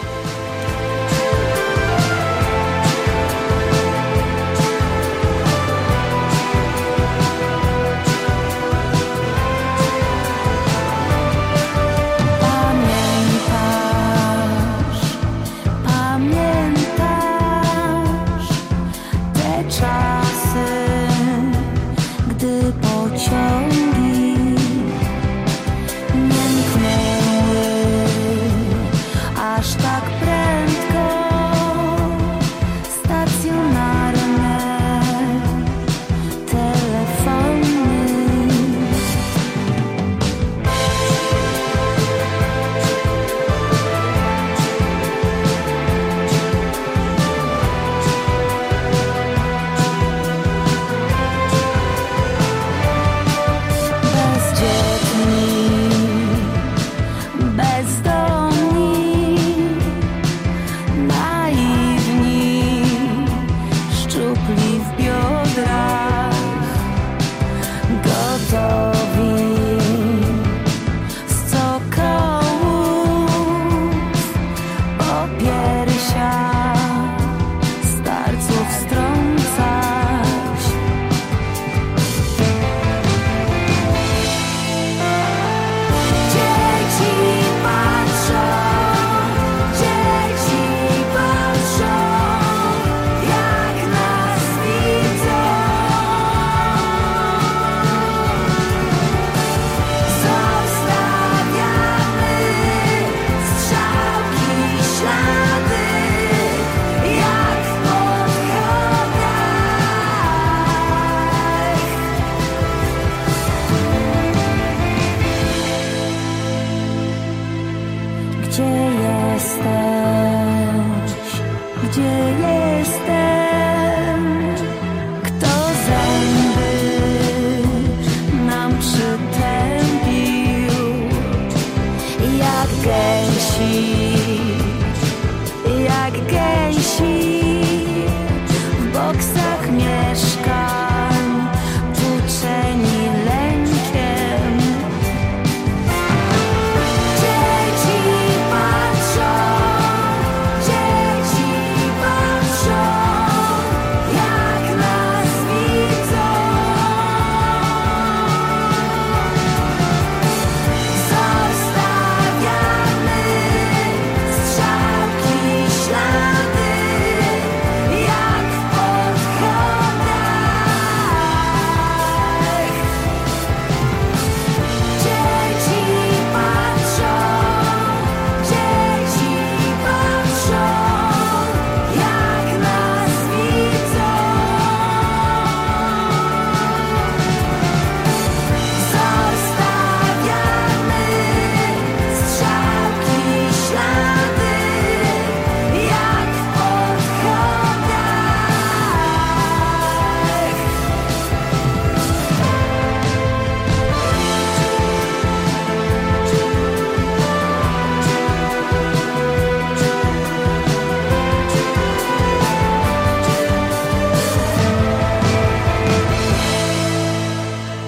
Czasy, gdy pociągi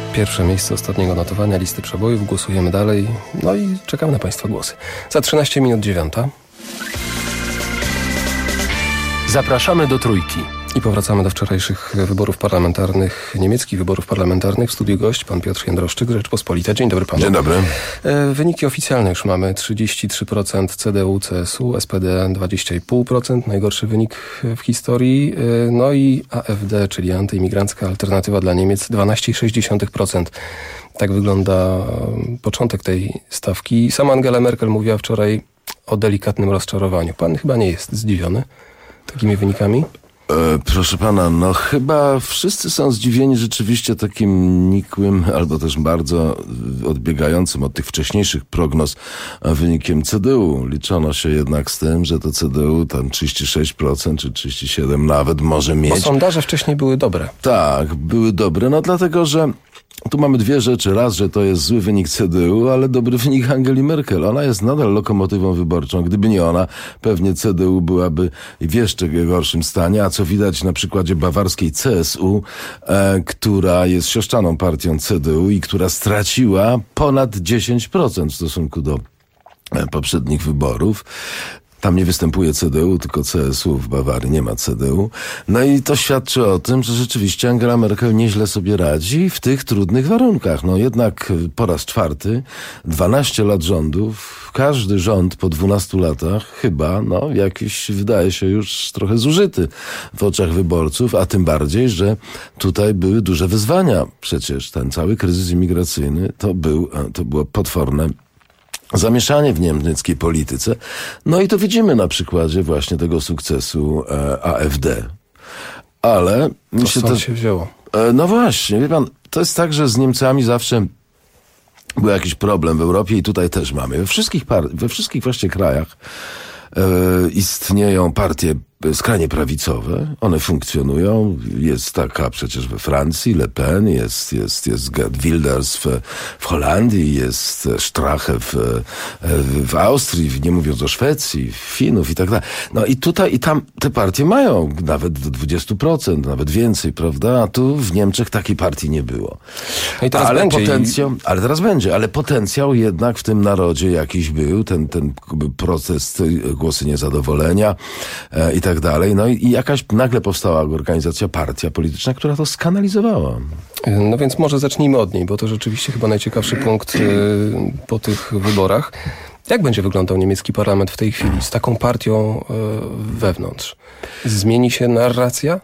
Pierwsze miejsce ostatniego notowania listy przebojów. Głosujemy dalej. No i czekamy na Państwa głosy. Za 13 minut 9. Zapraszamy do Trójki. I powracamy do wczorajszych wyborów parlamentarnych, niemieckich wyborów parlamentarnych. W studiu gość pan Piotr Jędroszczyk, Rzeczpospolita. Dzień dobry panu. Dzień dobry. Wyniki oficjalne już mamy. 33% CDU, CSU, SPD 20,5%. Najgorszy wynik w historii. No i AfD, czyli antyimigrancka alternatywa dla Niemiec, 12,6%. Tak wygląda początek tej stawki. Sama Angela Merkel mówiła wczoraj o delikatnym rozczarowaniu. Pan chyba nie jest zdziwiony takimi wynikami? Proszę pana, no chyba wszyscy są zdziwieni rzeczywiście takim nikłym, albo też bardzo odbiegającym od tych wcześniejszych prognoz wynikiem CDU. Liczono się jednak z tym, że to CDU tam 36% czy 37% nawet może mieć. Bo sondaże wcześniej były dobre. Tak, były dobre, no dlatego, że tu mamy dwie rzeczy. Raz, że to jest zły wynik CDU, ale dobry wynik Angeli Merkel. Ona jest nadal lokomotywą wyborczą. Gdyby nie ona, pewnie CDU byłaby w jeszcze gorszym stanie. A co widać na przykładzie bawarskiej CSU, która jest siostrzaną partią CDU i która straciła ponad 10% w stosunku do poprzednich wyborów. Tam nie występuje CDU, tylko CSU w Bawarii, nie ma CDU. No i to świadczy o tym, że rzeczywiście Angela Merkel nieźle sobie radzi w tych trudnych warunkach. No jednak po raz czwarty, 12 lat rządów, każdy rząd po 12 latach chyba, no jakiś wydaje się już trochę zużyty w oczach wyborców, a tym bardziej, że tutaj były duże wyzwania. Przecież ten cały kryzys imigracyjny to było potworne zamieszanie w niemieckiej polityce. No i to widzimy na przykładzie właśnie tego sukcesu AfD. Ale to też się wzięło. No właśnie, wie pan, to jest tak, że z Niemcami zawsze był jakiś problem w Europie i tutaj też mamy. We wszystkich właśnie krajach istnieją partie skrajnie prawicowe, one funkcjonują, jest taka przecież we Francji, Le Pen, jest Geert Wilders w Holandii, jest Strache w Austrii, nie mówiąc o Szwecji, Finów i tak dalej. No i tutaj i tam te partie mają nawet do 20%, nawet więcej, prawda? A tu w Niemczech takiej partii nie było. No i teraz ale teraz będzie, ale potencjał jednak w tym narodzie jakiś był, ten protest, głosy niezadowolenia i tak dalej. No i jakaś nagle powstała organizacja, partia polityczna, która to skanalizowała. No więc może zacznijmy od niej, bo to rzeczywiście chyba najciekawszy punkt po tych wyborach. Jak będzie wyglądał niemiecki parlament w tej chwili z taką partią wewnątrz? Zmieni się narracja?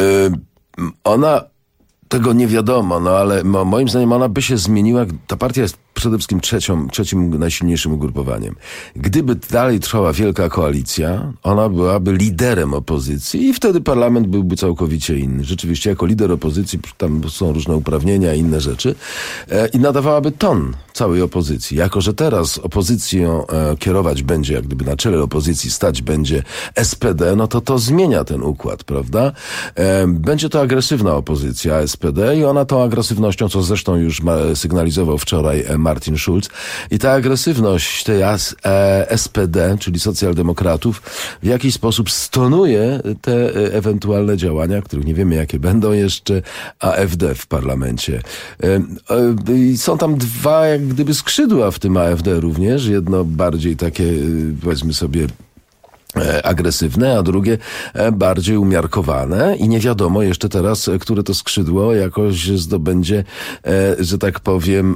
Tego nie wiadomo, no ale moim zdaniem ona by się zmieniła. Ta partia jest przede wszystkim trzecim najsilniejszym ugrupowaniem. Gdyby dalej trwała wielka koalicja, ona byłaby liderem opozycji i wtedy parlament byłby całkowicie inny. Rzeczywiście jako lider opozycji, tam są różne uprawnienia i inne rzeczy, i nadawałaby ton całej opozycji. Jako że teraz opozycją kierować będzie, jak gdyby na czele opozycji stać będzie SPD, no to zmienia ten układ, prawda? Będzie to agresywna opozycja SPD i ona tą agresywnością, co zresztą już sygnalizował wczoraj Martin Schulz, i ta agresywność tej SPD, czyli socjaldemokratów, w jakiś sposób stonuje te ewentualne działania, których nie wiemy jakie będą jeszcze, AfD w parlamencie. I są tam dwa jak gdyby skrzydła w tym AfD również. Jedno bardziej takie, powiedzmy sobie, agresywne, a drugie bardziej umiarkowane i nie wiadomo jeszcze teraz, które to skrzydło jakoś zdobędzie, że tak powiem,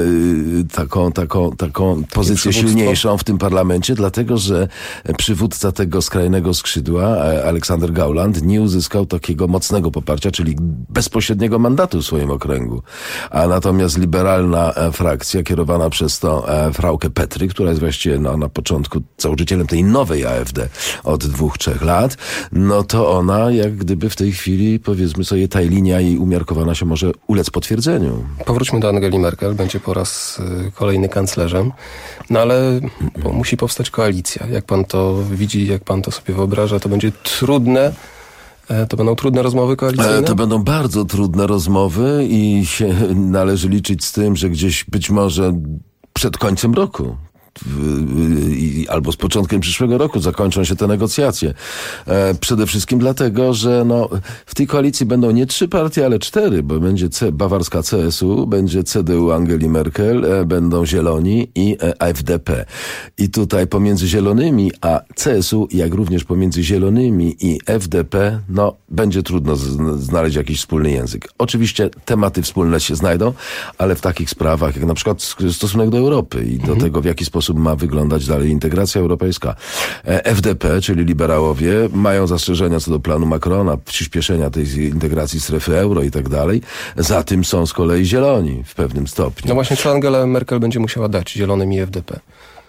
taką pozycję silniejszą w tym parlamencie, dlatego że przywódca tego skrajnego skrzydła, Aleksander Gauland, nie uzyskał takiego mocnego poparcia, czyli bezpośredniego mandatu w swoim okręgu. A natomiast liberalna frakcja kierowana przez tą Frauke Petry, która jest właściwie na początku założycielem tej nowej AfD od 2-3 lat, no to ona jak gdyby w tej chwili, powiedzmy sobie, ta linia jej umiarkowana się może ulec potwierdzeniu. Powróćmy do Angeli Merkel, będzie po raz kolejny kanclerzem, no ale musi powstać koalicja. Jak pan to widzi, jak pan to sobie wyobraża, to będzie trudne. To będą trudne rozmowy koalicyjne? To będą bardzo trudne rozmowy i się należy liczyć z tym, że gdzieś być może przed końcem roku albo z początkiem przyszłego roku zakończą się te negocjacje. Przede wszystkim dlatego, że w tej koalicji będą nie 3 partie, ale 4, bo będzie bawarska CSU, będzie CDU Angeli Merkel, będą Zieloni i AfDP. I tutaj pomiędzy Zielonymi a CSU, jak również pomiędzy Zielonymi i FDP, będzie trudno znaleźć jakiś wspólny język. Oczywiście tematy wspólne się znajdą, ale w takich sprawach, jak na przykład stosunek do Europy i do tego, w jaki sposób ma wyglądać dalej integracja europejska. FDP, czyli liberałowie, mają zastrzeżenia co do planu Macrona, przyspieszenia tej integracji strefy euro i tak dalej. Za tym są z kolei Zieloni w pewnym stopniu. No właśnie, co Angela Merkel będzie musiała dać Zielonym i FDP?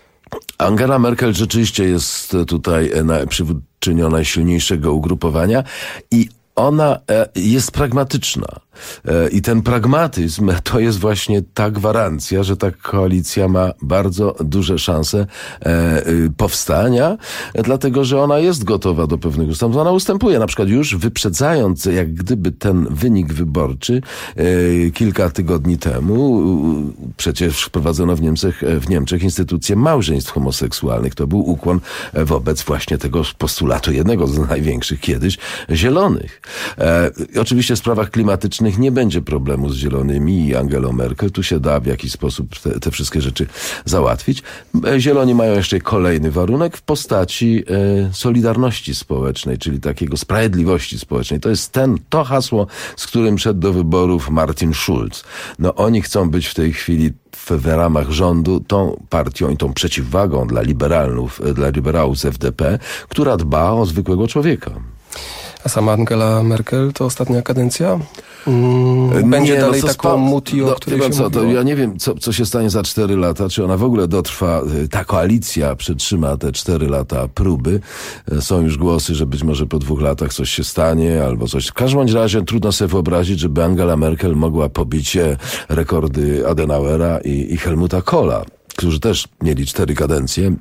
Angela Merkel rzeczywiście jest tutaj przywódczynią najsilniejszego ugrupowania i ona jest pragmatyczna. I ten pragmatyzm to jest właśnie ta gwarancja, że ta koalicja ma bardzo duże szanse powstania, dlatego że ona jest gotowa do pewnych ustępstw. Ona ustępuje, na przykład już wyprzedzając jak gdyby ten wynik wyborczy kilka tygodni temu. Przecież wprowadzono w Niemczech instytucję małżeństw homoseksualnych. To był ukłon wobec właśnie tego postulatu, jednego z największych kiedyś, Zielonych. Oczywiście w sprawach klimatycznych nie będzie problemu z Zielonymi i Angelą Merkel. Tu się da w jakiś sposób te wszystkie rzeczy załatwić. Zieloni mają jeszcze kolejny warunek w postaci solidarności społecznej, czyli takiego sprawiedliwości społecznej. To jest to hasło, z którym szedł do wyborów Martin Schulz. Oni chcą być w tej chwili w ramach rządu tą partią i tą przeciwwagą dla liberałów z FDP, która dba o zwykłego człowieka. A sama Angela Merkel to ostatnia kadencja? Będzie dalej taką muti, o której się mówiło? Ja nie wiem, co się stanie za 4 lata, czy ona w ogóle dotrwa, ta koalicja przetrzyma te 4 lata próby. Są już głosy, że być może po 2 latach coś się stanie, albo coś. W każdym razie trudno sobie wyobrazić, żeby Angela Merkel mogła pobić rekordy Adenauera i Helmuta Kohla, którzy też mieli 4 kadencje.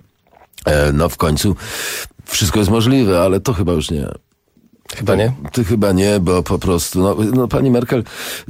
W końcu wszystko jest możliwe, ale to chyba już nie. Chyba nie? Ty chyba nie, bo po prostu, pani Merkel,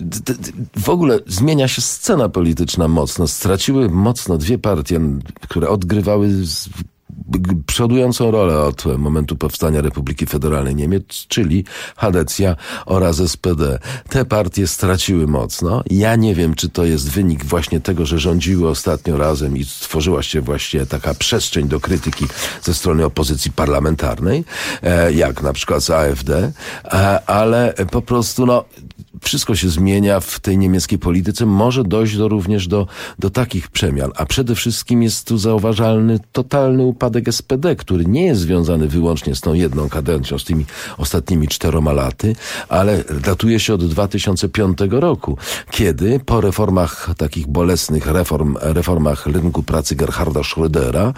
w ogóle zmienia się scena polityczna mocno. Straciły mocno 2 partie, które odgrywały przodującą rolę od momentu powstania Republiki Federalnej Niemiec, czyli Hadecja oraz SPD. Te partie straciły mocno. Ja nie wiem, czy to jest wynik właśnie tego, że rządziły ostatnio razem i stworzyła się właśnie taka przestrzeń do krytyki ze strony opozycji parlamentarnej, jak na przykład z AfD, ale po prostu wszystko się zmienia w tej niemieckiej polityce. Może dojść również do takich przemian. A przede wszystkim jest tu zauważalny totalny upadek SPD, który nie jest związany wyłącznie z tą jedną kadencją, z tymi ostatnimi 4 laty, ale datuje się od 2005 roku, kiedy po reformach, takich bolesnych reformach rynku pracy Gerharda Schrödera,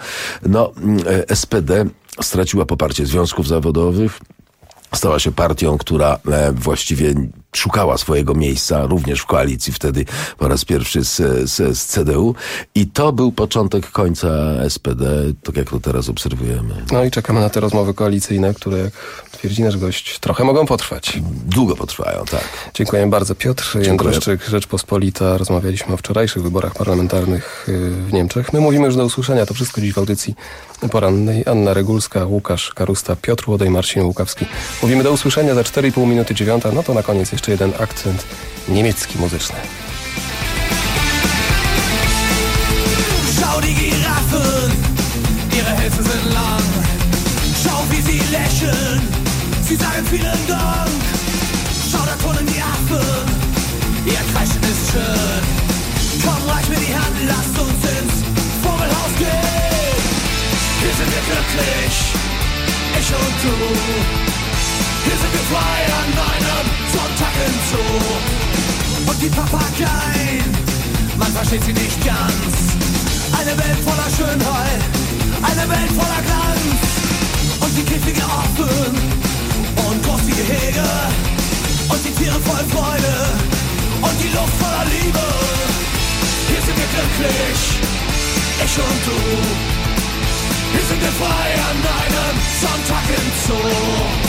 SPD straciła poparcie związków zawodowych, stała się partią, która właściwie szukała swojego miejsca, również w koalicji wtedy po raz pierwszy z CDU. I to był początek końca SPD, tak jak to teraz obserwujemy. I czekamy na te rozmowy koalicyjne, które, jak twierdzi nasz gość, trochę mogą potrwać. Długo potrwają, tak. Dziękuję bardzo. Piotr Jędroszczyk, Rzeczpospolita. Rozmawialiśmy o wczorajszych wyborach parlamentarnych w Niemczech. My mówimy już do usłyszenia. To wszystko dziś w audycji porannej. Anna Regulska, Łukasz Karusta, Piotr Łodej, Marcin Łukawski. Mówimy do usłyszenia za 4,5 minuty 9. To na koniec jeszcze jeden akcent niemiecki muzyczny. Schau die Giraffen, ihre Hälse sind lang. Schau wie sie lächeln, sie sagen vielen Dank. Schau da turnen die Affen, ihr Kreischen ist schön. Komm, reich mir die Hand, lasst uns ins Vogelhaus gehen. Hier sind wir glücklich, ich und du. Hier sind wir frei an einem Sonntag im Zoo. Und die Papageien, man versteht sie nicht ganz. Eine Welt voller Schönheit, eine Welt voller Glanz. Und die Käfige offen und groß die Gehege. Und die Tiere voll Freude und die Luft voller Liebe. Hier sind wir glücklich, ich und du. Hier sind wir frei an einem Sonntag im Zoo.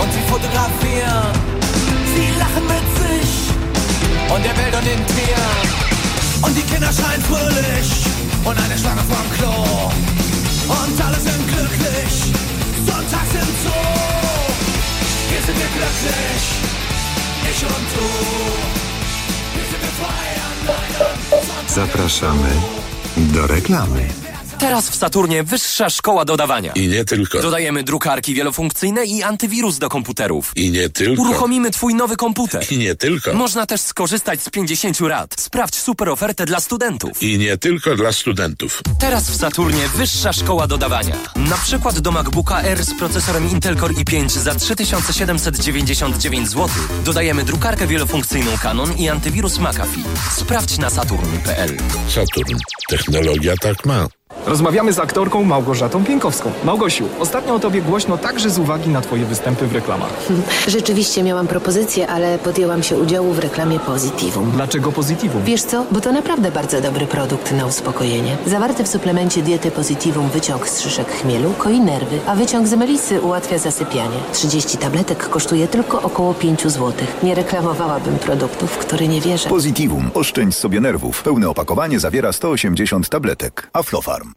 und sie fotografieren. Sie lachen mit sich und der Welt und den Tieren. Und die Kinder schreien fröhlich und eine Schlange vorm Klo. Und alle sind glücklich, sonntags im Zoo. Hier sind wir glücklich, ich und du. Hier sind wir frei an einem Zapraszamy do reklamy. Teraz w Saturnie wyższa szkoła dodawania. I nie tylko. Dodajemy drukarki wielofunkcyjne i antywirus do komputerów. I nie tylko. Uruchomimy twój nowy komputer. I nie tylko. Można też skorzystać z 50 rat. Sprawdź super ofertę dla studentów. I nie tylko dla studentów. Teraz w Saturnie wyższa szkoła dodawania. Na przykład do MacBooka Air z procesorem Intel Core i5 za 3799 zł dodajemy drukarkę wielofunkcyjną Canon i antywirus McAfee. Sprawdź na saturn.pl. Saturn. Technologia tak ma. Rozmawiamy z aktorką Małgorzatą Pienkowską. Małgosiu, ostatnio o tobie głośno także z uwagi na twoje występy w reklamach. Rzeczywiście miałam propozycję, ale podjęłam się udziału w reklamie Positivum. Dlaczego Positivum? Wiesz co? Bo to naprawdę bardzo dobry produkt na uspokojenie. Zawarty w suplemencie diety Positivum wyciąg z szyszek chmielu koi nerwy, a wyciąg z melisy ułatwia zasypianie. 30 tabletek kosztuje tylko około 5 zł. Nie reklamowałabym produktów, w które nie wierzę. Positivum. Oszczędź sobie nerwów. Pełne opakowanie zawiera 180 tabletek. Aflofarm.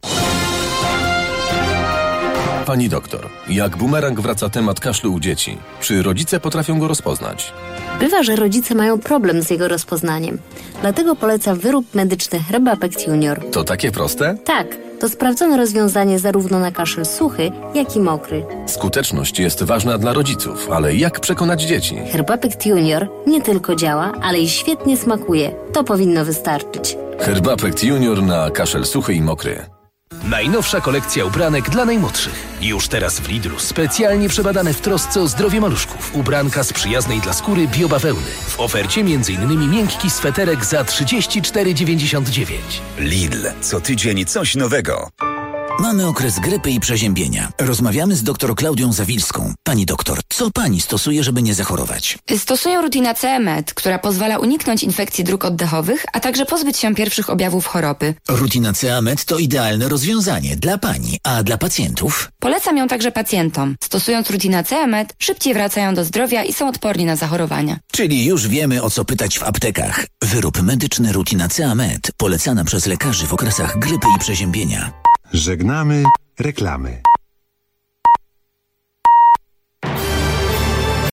Pani doktor, jak bumerang wraca temat kaszlu u dzieci. Czy rodzice potrafią go rozpoznać? Bywa, że rodzice mają problem z jego rozpoznaniem. Dlatego polecam wyrób medyczny Herbapect Junior. To takie proste? Tak, to sprawdzone rozwiązanie zarówno na kaszel suchy, jak i mokry. Skuteczność jest ważna dla rodziców, ale jak przekonać dzieci? Herbapect Junior nie tylko działa, ale i świetnie smakuje. To powinno wystarczyć. Herbapect Junior na kaszel suchy i mokry. Najnowsza kolekcja ubranek dla najmłodszych. Już teraz w Lidlu specjalnie przebadane w trosce o zdrowie maluszków. Ubranka z przyjaznej dla skóry biobawełny. W ofercie m.in. miękki sweterek za 34,99. Lidl. Co tydzień coś nowego. Mamy okres grypy i przeziębienia. Rozmawiamy z dr Klaudią Zawilską. Pani doktor, co pani stosuje, żeby nie zachorować? Stosuję Rutinacea Med, która pozwala uniknąć infekcji dróg oddechowych, a także pozbyć się pierwszych objawów choroby. Rutinacea Med to idealne rozwiązanie dla pani, a dla pacjentów? Polecam ją także pacjentom. Stosując Rutinacea Med, szybciej wracają do zdrowia i są odporni na zachorowania. Czyli już wiemy, o co pytać w aptekach. Wyrób medyczny Rutinacea Med, polecana przez lekarzy w okresach grypy i przeziębienia. Żegnamy reklamy.